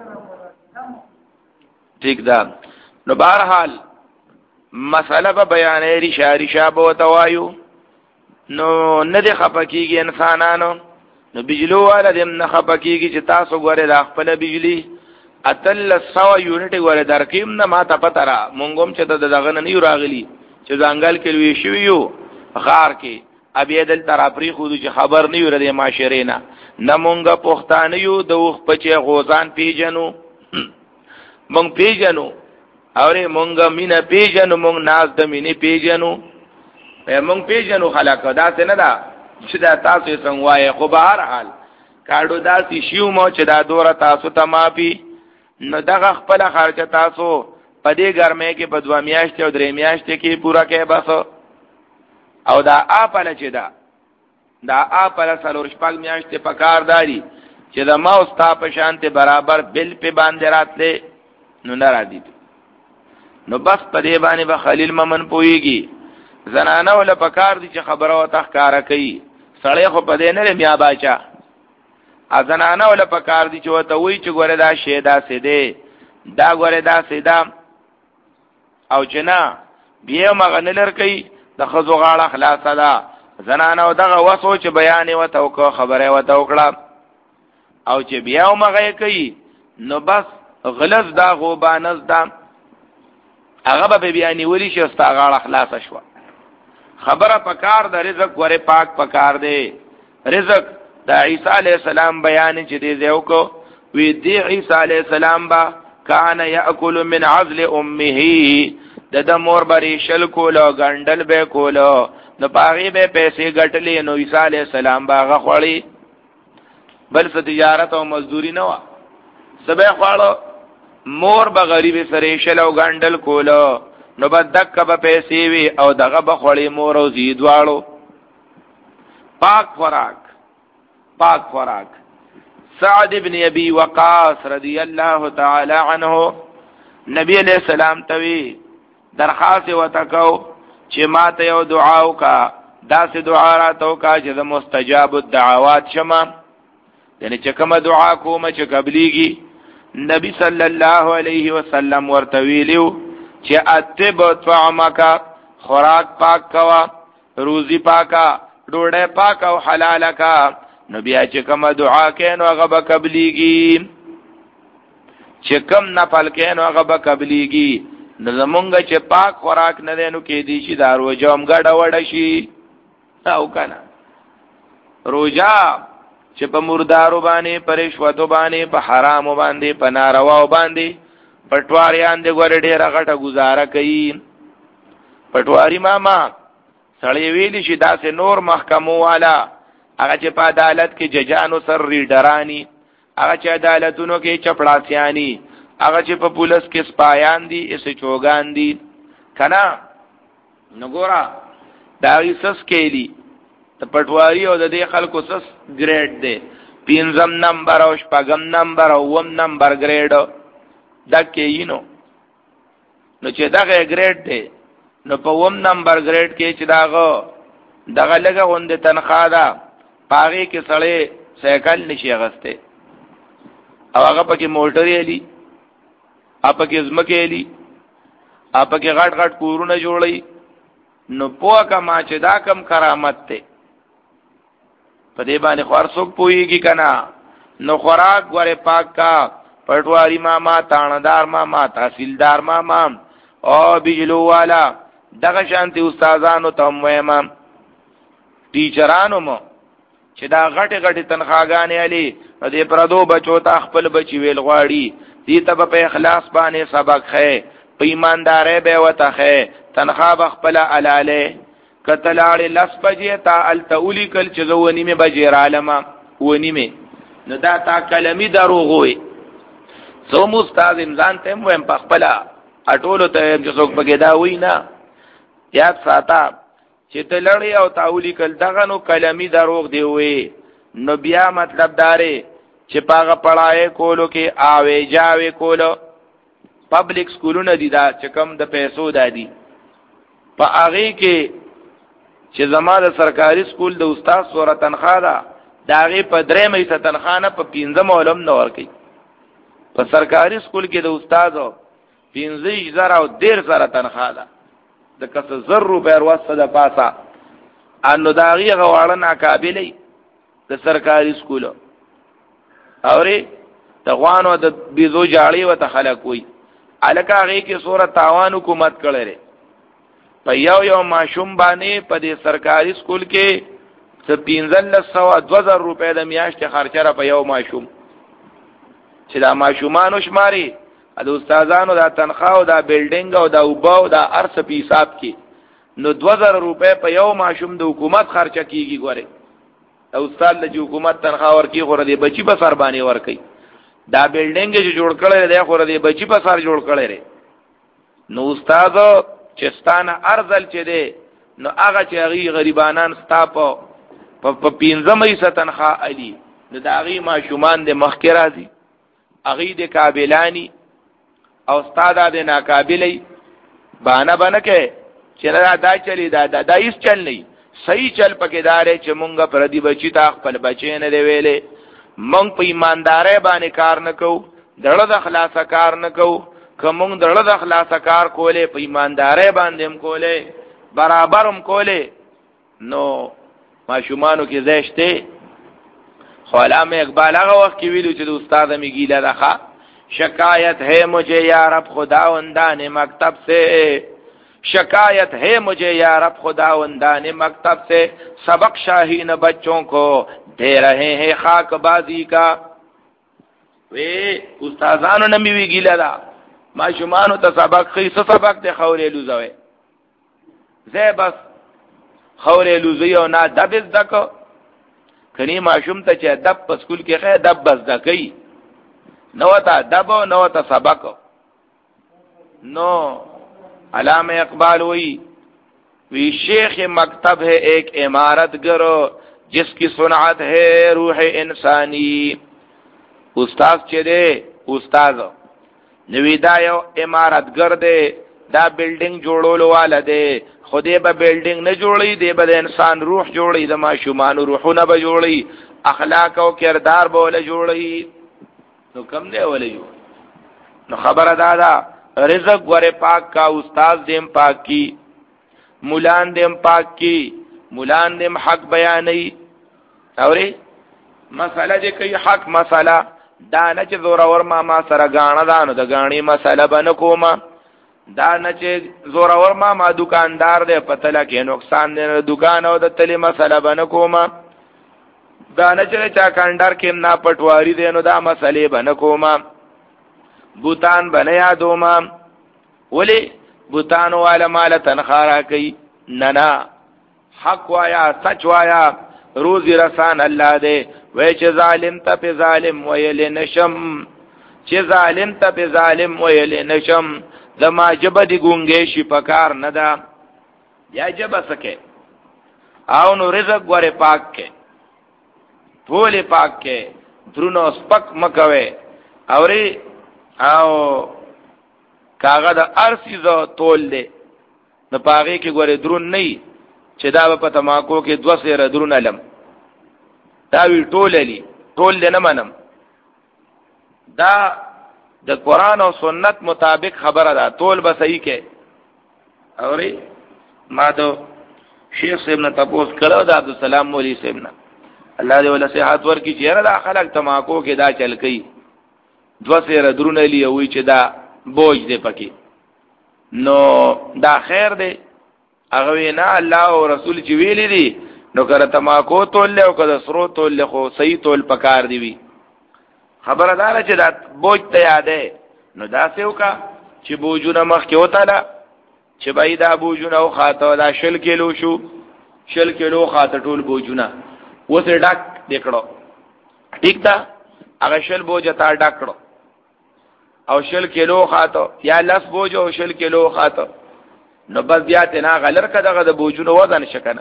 Speaker 1: ٹھیک ده نو بهرحال مسئله به بیانې ریشا ریشا به توایو نو نه دې خپکیږي انسانانو نو بجلو والا دې نه خپکیږي چې تاسو غوړې د خپل بجلی اتل سو یونټ غوړې درکیم نه ما ته پته را مونږم چې دغه نه یو راغلی چې ځنګل کې وی شو یو غار کې ابي دل تر افری خو چې خبر نه یو ردی معاشره نه نه مونږه پښتانه یو د وخ پچې غوزان پیجنو مونږ پیجنو اورې مونږه مینا پیجنو مونږ ناز د مینې پیجنو مونږ پیجنو خلک دا څه نه دا چې دا تاسو څنګه وایي. خو به هر حال کاډو داسې شیو مو چې دا دوره تاسو ته مافي، نو دغه خپل خرچه تاسو په دې ګرمۍ کې په دوه میاشتې او درې میاشتې کې پوره کوي بس. او دا اپل چې دا دا اپل څلور شپږ میاشتې په کار داري چې د ما او ستا په شانته برابر بل په باندې راتلې نو نه راځي. نو بس په دې باندې به خلیل ممن پويږي. زنانه ول په کار دي چې خبره او تخکارا کوي، سړی خو په دې نه میا باچا. ا زنانه ول په کار دي چې وته وی چې ګوره دا شی دا سیده دا ګوره دا سیده او جنا بیا مغنلر کوي د خزو غاړه خلاصه ده. زنانه او دغه وسو چې بیان وته او خبره وته وکړه او چې بیا مغه کوي نو بس غلظ دا غوبانز دا هغه به بیان ولی شي استا غاړه خلاصه شو. خبره پکار د رزق ګوره پاک پکار دی. رزق دا عیسی علیہ السلام بیان چې دی زو کو وی دی عیسی علیہ السلام با کان یاکل من عزل امه د د مور بری شل کولو غندل به کولو نو پاغي به پیسې ګټلې نو عیسی علیہ السلام با غوړی بل څه تجارت او مزدوری نه وا سبه خواړو مور به غریب سره شل او غندل کولو نو بدک به پیسې وی او دغه بخوړی مور او زیدواړو. پاک خوراک پاک خوراک. سعد ابن ابي وقاص رضی الله تعالی عنہ نبی علیہ السلام توی درخواست وتکاو چې ماته یو دعا وکا داسې دعا راتو کا چې مستجاب الدعوات شمه، یعنی چې کومه دعا کومه چې قبليږي. نبی صلی الله علیه وسلم ورته ویلو چې اتب طعامک خوراک پاک کوا، روزی پاکا، ډوډۍ پاک او حلال کا. نو بیا چې کومه دعا کین او هغه به قبليږي، چې کوم نفل کین او هغه به قبليږي. نو زمونږ چې پاک خوراک نه دینو کې دي شي دا روزم ګډه وډه شي او کنه روزا چې په مردارو باندې پرېښوتو باندې په حرامو باندې په نارواو باندې پټواریان دې ګور ډېر غټه گزاره کوي. پټواری ماما سړی ویلی شي داسې نور محکمو والا هغه چې په عدالت کې ججانو سر ریډرانی، هغه چې عدالتونو کې چپړاسیانی، هغه چې په پولیس کې سپایان دي اسه چوغان دي کنا. نګورا دا ایسس کېلی ته پټواری او د دې خلکو سس ګریډ دی، پنځم نمبر او شپږم نمبر او وم نمبر ګریډ دا کې نو نو چې دا ګریډ دی نو په وم نمبر ګریډ کې چې داغه دغه لګه غوندې تنخواه ده پاغي کې سړی سایکل نشي غسته او هغه پکې موټر یلی اپا کې زمکه یلی اپا کې غټ غټ کورونه جوړي. نو پوه کما چې دا کم کرامت ته په دې باندې خور څوک پويږي کنا. نو خوراک غره پاک کا، پټواری ماما، تاندار ماما، تحصیلدار ماما او بجلو والا دغه شانتي استادانو ته مېما ټیچرانو مو چې دا غټه غټه تنخواګانې علي دې پردو بچو ته خپل بچي ویل غواړي دې ته په اخلاص باندې سبق خې په ایماندارۍ به وته خې تنخوا خپل علاله کتلاړې لس بجې تا التولی کل چې زونی می بجې عالمه ونی می نو دا تا کلمی دروغ وي. سو مستاذ امزان ته مو په خپل اټولو ته چې څوک بګی دا وی نه یاد ساته چې ته لړی او تاولی کل دغه نو کلمی دروغ دی وي. نو بیا مطلب داره چې پاغه پړای کولو کې آوي جاوي کولو پبلک سکولونه دي دا چې کم د پیسو دادي په هغه کې چې زماده سرکاري سکول د استاد سوره تنخواه ده داغه په درې مې تنخواه نه په پنځم علم نه ورکي. په سرکاري سکول کې د استادو پنځه هزار او ډیر سره تنخواه ده د کس زر روپے ورسته د پاسا انو داغه غواړه ناقابلې د سرکاري سکول اوري تغوانو د بيزو جاړي وته خلک وي الکه هغه کې سوره تاوان حکومت کړي په یو یو ماشوم باندې په دې سرکاري سکول کې څه پنځل سو دو زره روپے د میاشتې خرچه را په یو ماشوم چې دا ماشومانو شماري د استادانو دا تنخواه او دا بلډینګ او دا وباو دا ارث په حساب کې نو دو زره روپے په یو ماشوم د حکومت خرچه کیږي ګوره او استاد د حکومت تنخواه ورکی خو ردی بچی په سر باندې ورکی دا بلډینګ چې جوړ کړی دی خو ردی بچی په سر جوړ کړی دی نو استاد چستانه ارزل چي دي نو هغه چې هغه غریبانان ستا په په پینځمې ستنخواه علي نو دا هغه ماشومان د مخکې راځي هغه د قابلانی او استاد د ناقابلې باندې باندې کې چې دا دا چلی دا دا هیڅ چل نه صحیح چل پکې دارې چې مونږ پر دې بچی تا خپل بچی نه دی ویلې مونږ په ایماندارۍ باندې کار نه کوو دړه د خلاصه کار نه کوو کوم دړه د خلاصه کار کولې په ایماندارۍ باندې هم کولې برابر هم کولې نو ماشومانو کې زیشته خو علامه اقبال هغه وخت کې ویلو چې د استاد میګیله راخه شکایت ہے مجھے یا رب خداوندان مکتب سے شکایت ہے مجھے یا رب خداوندان مکتب سے سبق شاہین بچوں کو دے رہے ہیں خاک بازی کا وی استادانو نمی وی گیله دا ماشومانو ته سبق خیسه سبق ته خورې لوزوي زه بس خورې لوزي او نه دبز دکو کني ماشوم ته چې دب په سکول کې خې دب بس دکې نو تا دب نو تا سبق نو علامہ اقبال وی وی شیخ مکتب ہے ایک عمارت گرو جس کی صنعت ہے روح انسانی استاد چې دی استاد نوی دا یو عمارت گر دی دا بلډینګ جوړولو والا دی خدای به بلډینګ نه جوړي دی به انسان روح جوړي د ماشومان روحونه به جوړي اخلاق او کردار به ول جوړي نو کم دی ول جوړ نو خبره دادا رزق ور پاک کا استاد دیم پاک کی مولان دیم پاک کی مولان دیم حق بیانې اوري مساله دې کوي حق مساله دا نه چې زور اور ما ما سره غاڼه دانو د غاڼي مساله بن کوما دا نه چې زور اور ما ما دکاندار دې پتل کې نقصان دې دکان او د تلی مساله بن کوما دا نه چې چا کاندار کې نه پټواری دې نو دا مسلې بن کوما بوتان بن یادو ما ولی بوتان والا مال تنخارا کوي نه نه حق وایا سچ وایا روزی رسان الله دې وای چې ظالم ته په ظالم ویل نشم چې ظالم ته په ظالم ویل نشم زما جبه دی ګونګې شي پکار نه دا یا جبه سکے او نو رزق ور پاک کې ټول پاک کې درونو سپک مکوي اوري او کاغه د ارسیزو تول دی نو پاغه کې ګوره درون نه چې دا په تماکو کې دوه سره درون علم دا وی ټول علی ټول نه منم دا د قران او سنت مطابق خبره ده ټول به صحیح کې اوري ما دو شیخ صاحب نه تاسو کړو د عبد السلام مولوی صاحب نه الله دې ول صحت ورکی چې را خلک تماکو کې دا چل کوي دو سره درون علی وی چې دا بوج دې پکې نو دا خیر دی هغه نه الله او رسول چې ویلي دي نو کړه تماکو تول له او کړه سرو تول له خو صحیح تول پکار دی وی خبردار چې دا بوج ته یادې نو دا سیو کا چې بوجونه مخ کې وته لا چې بای دا بوجونه او خاطه دا شل کیلو شو شل کیلو خاطه ټول بوجونه وسه ډاک دکړو ٹھیک دا هغه شل بوج ته ډاکړو او شل کیلو خاطه یا لس بوج او شل کیلو خاطه نو بس بیا ته نه غلر کده د بوجونو وزن شکنه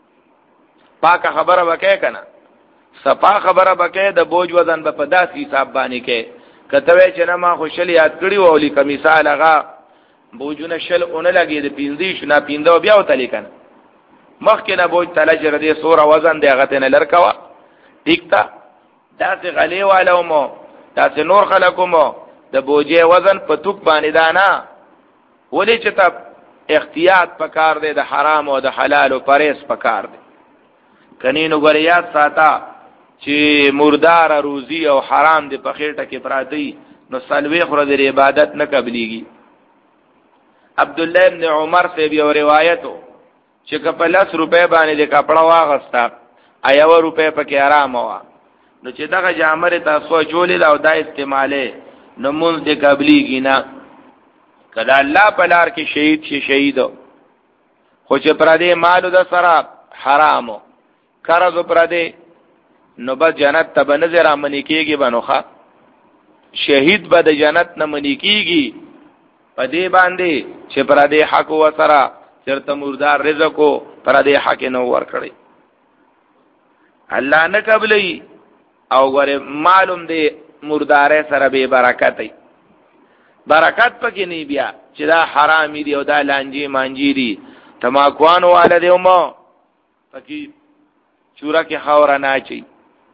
Speaker 1: پاکه خبره وکې کنه صفا خبره وکې د بوج وزن په پداسي حساب باندې کې کته چې نه ما خوشل یاد کړی و لیک مثال هغه بوجونه شل اون لګي د پینځي شنه پیندو بیا وتلی کنه مخکې نه بوج تل جره دې سوره وزن دی هغه ته لړکوا ټیک تا داسې غلې والو مو داسې نور خلکو مو د بوجې وزن په توک باندې دانا ولې چې ته احتیاط پکار دی د حرام او د حلال او پرهیز پکار دی کنینو غریات ساته چې مردار روزي او حرام دی په خېټه کې پراتی نو سلوي خور د عبادت نه قبليږي عبد الله ابن عمر سے یو روایتو چې کپلس روپے باندې د کپڑا واغستا ایو روپے پکې آرام وا نو چې دغه جامره تاسو چولې او دا استعماله نو مونږ د قبليږي نه کله الله په لار کې شهید شي شهید خو چې پر دې مال د سره حرامو قرض پر دې نو به جنت ته به نه را منی کېږي به نوخه شهید به د جنت نه منی کېږي په دې باندې چې پر دې حق و سره چرته مردار رزقو پر دې حق نو ور کړی الله نه قبلې او غره معلوم دی مردار سره به برکت ای برکت پکې نه بیا چې دا حرامي دی او دا لانجی مانجی دی تماکوانو والده اومو پکې چورا کې خاور نه چي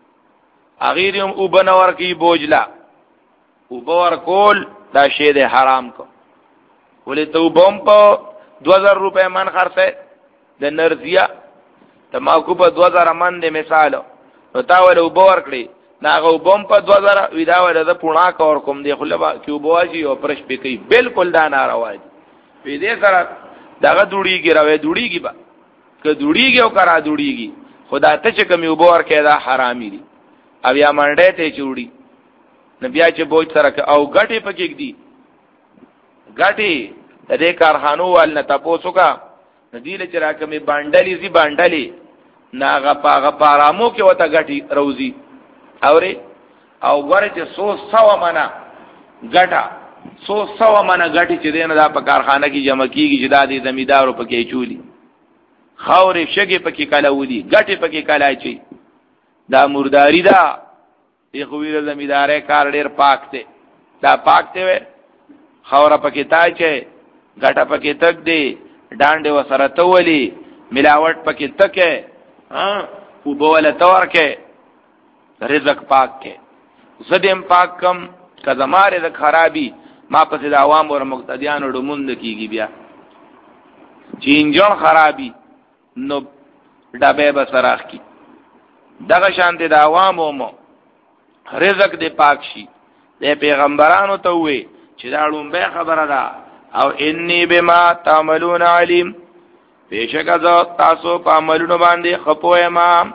Speaker 1: اغیرم او بنور کی بوجلا او بور کول دا شی دی حرام کو ولې ته بوم په دو هزار روپے من خرڅه د نرزیا تماکو په دو هزار من دی مثال نو تا ول او بور کړی ناغه بوم په دو هزار ودا ول د پونا کور کوم دی خلبا کیو بواجی او پرش پکې بالکل دا ناروا دی په دې سره داغه دوړیږي راوي دوړیږي با که دوړیږي او کرا دوړیږي خدا ته چې کوم وبور کې دا حرامي دي او یا منډه ته چوړي نبي چې بوج سره او غټي پکې دي غټي دې کارخانو ول نه تاسو کا ندیله چې راکمه باندلې زی باندلې ناغه پاغه پارامو کې وته غټي روزي اوري او غره چې سو سو منا غټا سو سو منا غټي چې دینه دا په کارخانه کې جمع کیږي چې دا دې زمیدارو پکې چولي خاورې شګې پکې کاله ودی غټي پکې کاله چي دا مرداری دا دی خویر زمیداره کار ډیر پاک ته دا پاک ته خاور پکې تای چې غټه پکې تک دی ډانډه وسره تولی ملاوت پکې تکه ها او بوله تور کې رزق پاک کې زدم پاک کم کزماره د خرابي ما پسې د عوام او مقتدیانو ډموند کیږي بیا چینجون خرابي نو ډبه بسراخ کی دغه شانته د عوامو مو رزق دې پاک شي د پیغمبرانو ته وې چې دا لومبه خبره ده او انی بما تعملون علیم بیشک از تاسو په عملونو باندې خپوې ما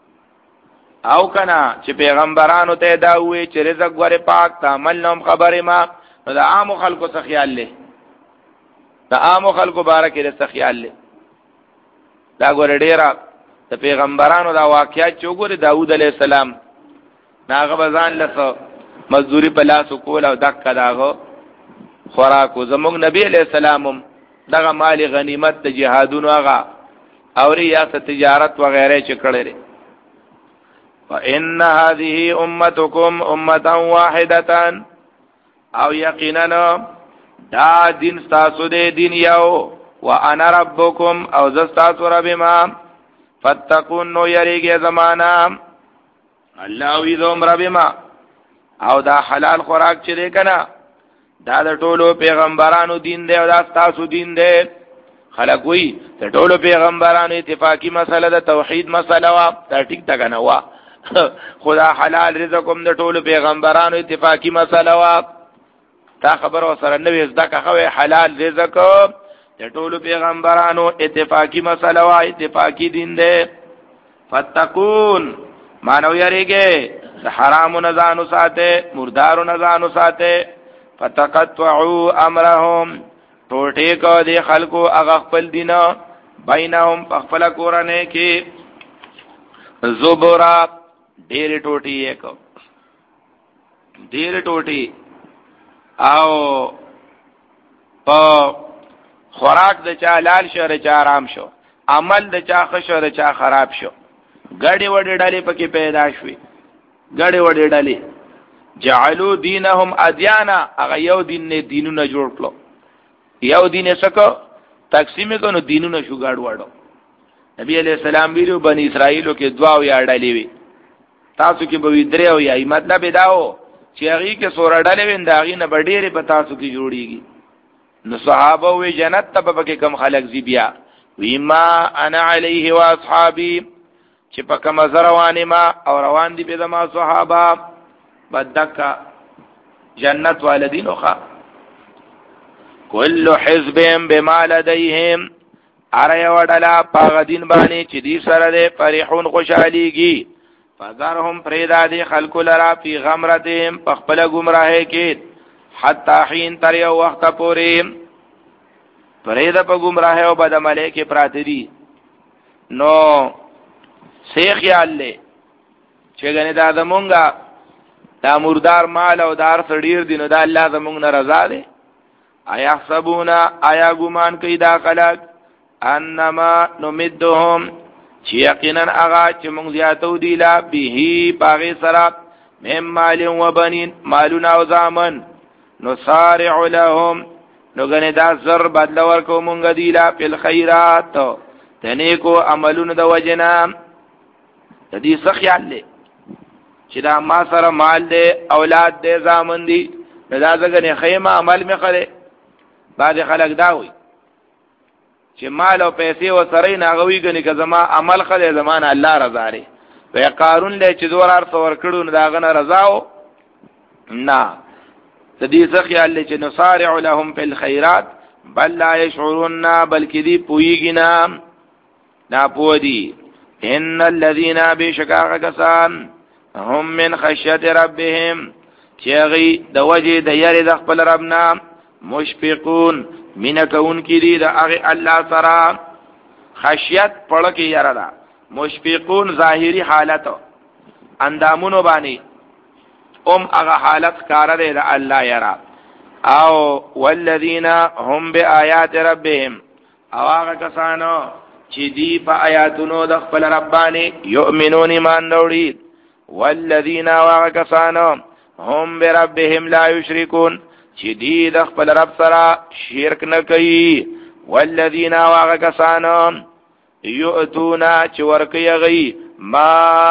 Speaker 1: او کنا چې پیغمبرانو ته دا وې چې رزق غره پاک تعمل نوم خبره ما دا عام خلکو څخه خیال لې دا عام خلکو بارکه له څخه خیال لې دا غره ډیره د پیغمبرانو دا واقعیت چوغره داوود علیه السلام ناغه بزان لسو مزدوری په لاس کول او دک داغو خوراکو زموږ نبی علیہ السلام دغه مال غنیمت د جهادونو هغه او ریاست تجارت وغیرہ چې کړي وان هذه امتکم امه واحده او یقینا دا دین تاسو دې دین یو وانا ربکم او زستاسو رب ما فتقون نو یریږي زمانہ الله وی زوم رب ما او دا حلال خوراک چې دې کنا دا د ټولو پیغمبرانو دین دی او دا تاسو دین دی خلک وی د ټولو پیغمبرانو اتفاقی مسله د توحید مسله وا دا ټیک تا کنه وا خدا حلال رزقم د ټولو پیغمبرانو اتفاقی مسله وا تا خبر وسره نو زدا که حلال رزق د ټولو پیغمبرانو اتفاقی مسله وا اتفاقی دین دی فتقون مانو یریږي حرام نزانو ساته مردارو نزانو ساته فتقطعوا امرهم ټوټه کو دي خلکو هغه خپل دینه بینهم خپل کورانه کې زبرا ډېر ټوټي یک ډېر ټوټي او په خوراک د چا لال شو ر چا آرام شو عمل د چا خشو ر چا خراب شو غړي وړي ډالې پکې پیدا شوي غړي وړي ډالې جعلوا دینهم ادیانا هغه یو دین نه دینونه جوړ کړو یو دین سکو تقسیم کونو دینونه شو غاړ وړو نبی علیہ السلام ویلو بنی اسرائیلو کې دعا او یا ډالې وي تاسو کې به درې او یا مطلب داو چې هغه کې سور ډالې وین دا غي نه ډېرې په تاسو کې جوړیږي نو صحابه وی جنت ته به کوم خلق زی بیا ویما انا علیه واصحابی چې په کوم زروانه ما او روان دي په زما صحابه بدکا جنت والدین خو کل حزب بما لديهم اره وډلا پاغ دین باندې چې دې سره ده فرحون خوشاليږي فذرهم پریدا دي خلق لرا فی غمرتهم پخپل گمراهه کې حتا حين تر یو وخت پورې پریدا په گمراهه او بدعمله کې پراته دي نو سی خیال لے چې ګنې دا زمونږه دا مردار مال او دار سړیر دی نو دا الله زمونږ نه رضا دی ایحسبون آیا ګمان کوي دا خلک انما نمدهم چې یقینا هغه چې موږ زیاتو دی لا به باغې سره مم مال و بنین مالنا او زامن نصارع لهم نو ګنې دا زر بدل ورکو مونږ دی لا په الخيرات تنیکو عملون د وجنا د دې څه خیال لې چې دا ما سره مال دی اولاد دی زامن دی دا ځکه خیمه عمل می خله بعد خلک دا وي چې مال او پیسې و سره نه غوي ګنې که زما عمل خله زمانه الله رضا لري په قارون له چې زور ار څور کړو نه دا غنه رضا او نه د دې څه خیال چې نصارع لهم فی الخيرات بل لا يشعرون بلکې دی پویګنا نا پودي ان الذين بشکاک کسان هم من خشیت ربهم چیغی د وجه د یری د خپل ربنا مشفقون من کون کی دی د هغه الله سره خشیت پړه کې یره ده مشفقون ظاهری حالت اندامونو باندې ام هغه حالت کار دی د الله یرا او والذین هم بآیات ربهم او هغه کسانو چې دی په آیاتونو د خپل رب باندې یؤمنون ایمان وروړي والذین هغه کسانو هم بربهم لا یشرکون چې دی د خپل رب سره شرک نه کوي والذین هغه کسانو یؤتونا چې ورکوي غي ما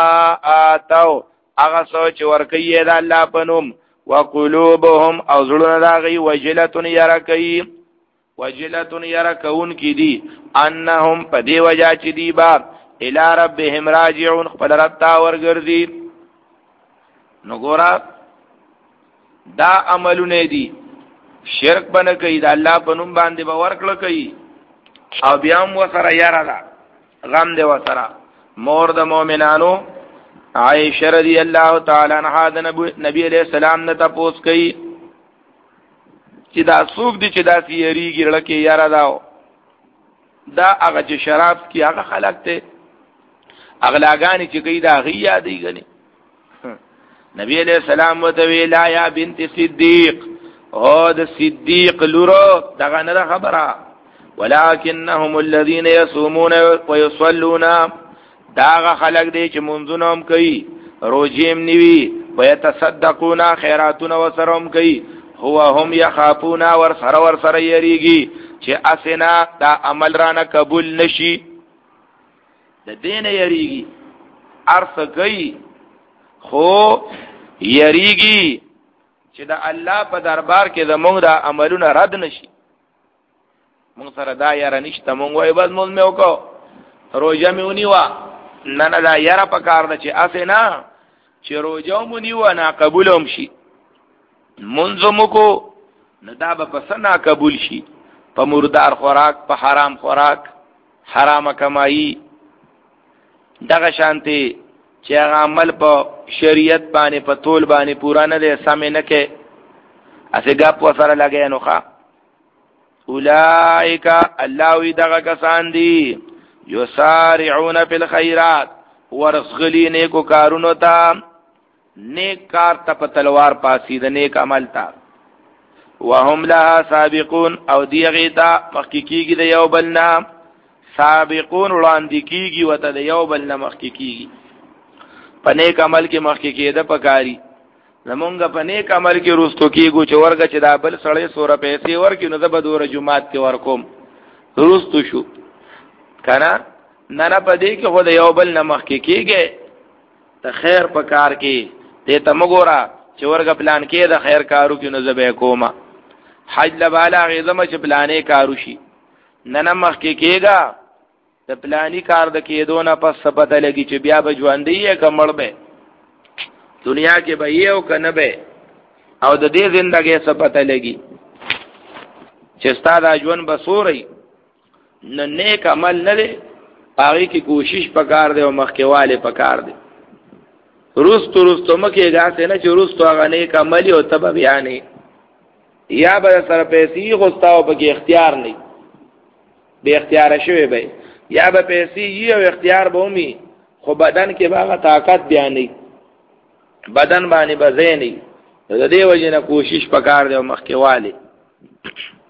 Speaker 1: آتو هغه سوچ ورکوي د الله په نوم وقلوبهم او زړونه دا غي وجلتون يرکي وجلتون يرکون کی دي انهم پدی وجا چې دی با الى ربهم راجعون خپل رب تا ورګرځي نو ګورا دا عملونه دي شرک بنه کوي د الله په نوم باندې باور کړ کوي او بیا هم وسره یاره ده غم دی وسره مور د مؤمنانو عائشہ رضی الله تعالی عنها د نبی علیہ السلام نه تاسو کوي چې دا سوق دي چې دا سیریږي لکه یاره دا دا هغه چې شراب کی هغه خلق ته اغلاګانی چې کوي دا غي یادې غني نبی علیہ السلام وتوی لا یا بنت صدیق او د صدیق لورو دغه نه خبره ولکنهم الذين يصومون ويصلون داغه خلق دی چې منځونه هم کوي روزیم نیوي ويتصدقون خیراتون وسرهم کوي هو هم يخافون ور سره ور سره یریږي چې اسنا دا عمل رانه قبول نشي د دین یریږي ارث کوي خو یریږي چې د الله په دربار کې زموږ د عملونه رد نشي مونږ سره دا یاره نشته مونږ وای بس مونږ مې وکړو روزه مې ونیوه نه نه دا یاره په کار ده چې اسې نه چې روزه مو نیوه نه قبول هم شي مونځ مو کو نه دا به پس نه قبول شي په مردار خوراک په حرام خوراک حرام کمایي دغه شانتي چې هغه عمل په شریعت باندې په طول باندې پورا نه دی سم نه کې اسې ګپ وسره لګي نو ښا اولائک الله وی دغه کسان دي یسارعون فی الخيرات ورسغلی نیکو کارونو تا نیک کار تا په تلوار پاسی د نیک عمل تا وهم لها سابقون او دیغیتا مخکیکیگی د یو بلنا سابقون وړاندې کیږي وته د یو بلنا مخکیکیږي په نیک عمل کې مخکیکی ده پکاري زمونږ په نیک عمل کې رستو کیږو چې ورګه چې دا بل سړی سوره پیسې ورکې نو زه به دوره جمعات کې ورکوم رستو شو کنه نه نه په دې کې خو د یو بل نه مخکې کېږي ته خیر په کار کې دې ته مګوره چې ورګه پلان کې د خیر کارو کې نو زه به کومه حج لبالا غیظمه چې پلانې کارو شي نه نه مخکې کېږه د پلانی کار د کېدو نه پس پته لګي چې بیا به ژوندی یې که مړ به دنیا کې به یې او که نه به او د دې زندګۍ څه پته لګي چې ستا دا ژوند به سوری نه نیک عمل نه دی هغې کې کوشش پکار دی او مخکېوالی پکار دی رستو رستو مه کېږه هسې نه چې رستو هغه نیک عملي او ته به بیا نه یا به سره پیسې خو ستا او پکې اختیار نه بې اختیاره شوی به یا به پیسې یي او اختیار به ومي خو بدن کې به هغه طاقت بیا نه بدن باندې بزینی د دې وجه نه کوشش پکار دی او مخکې والی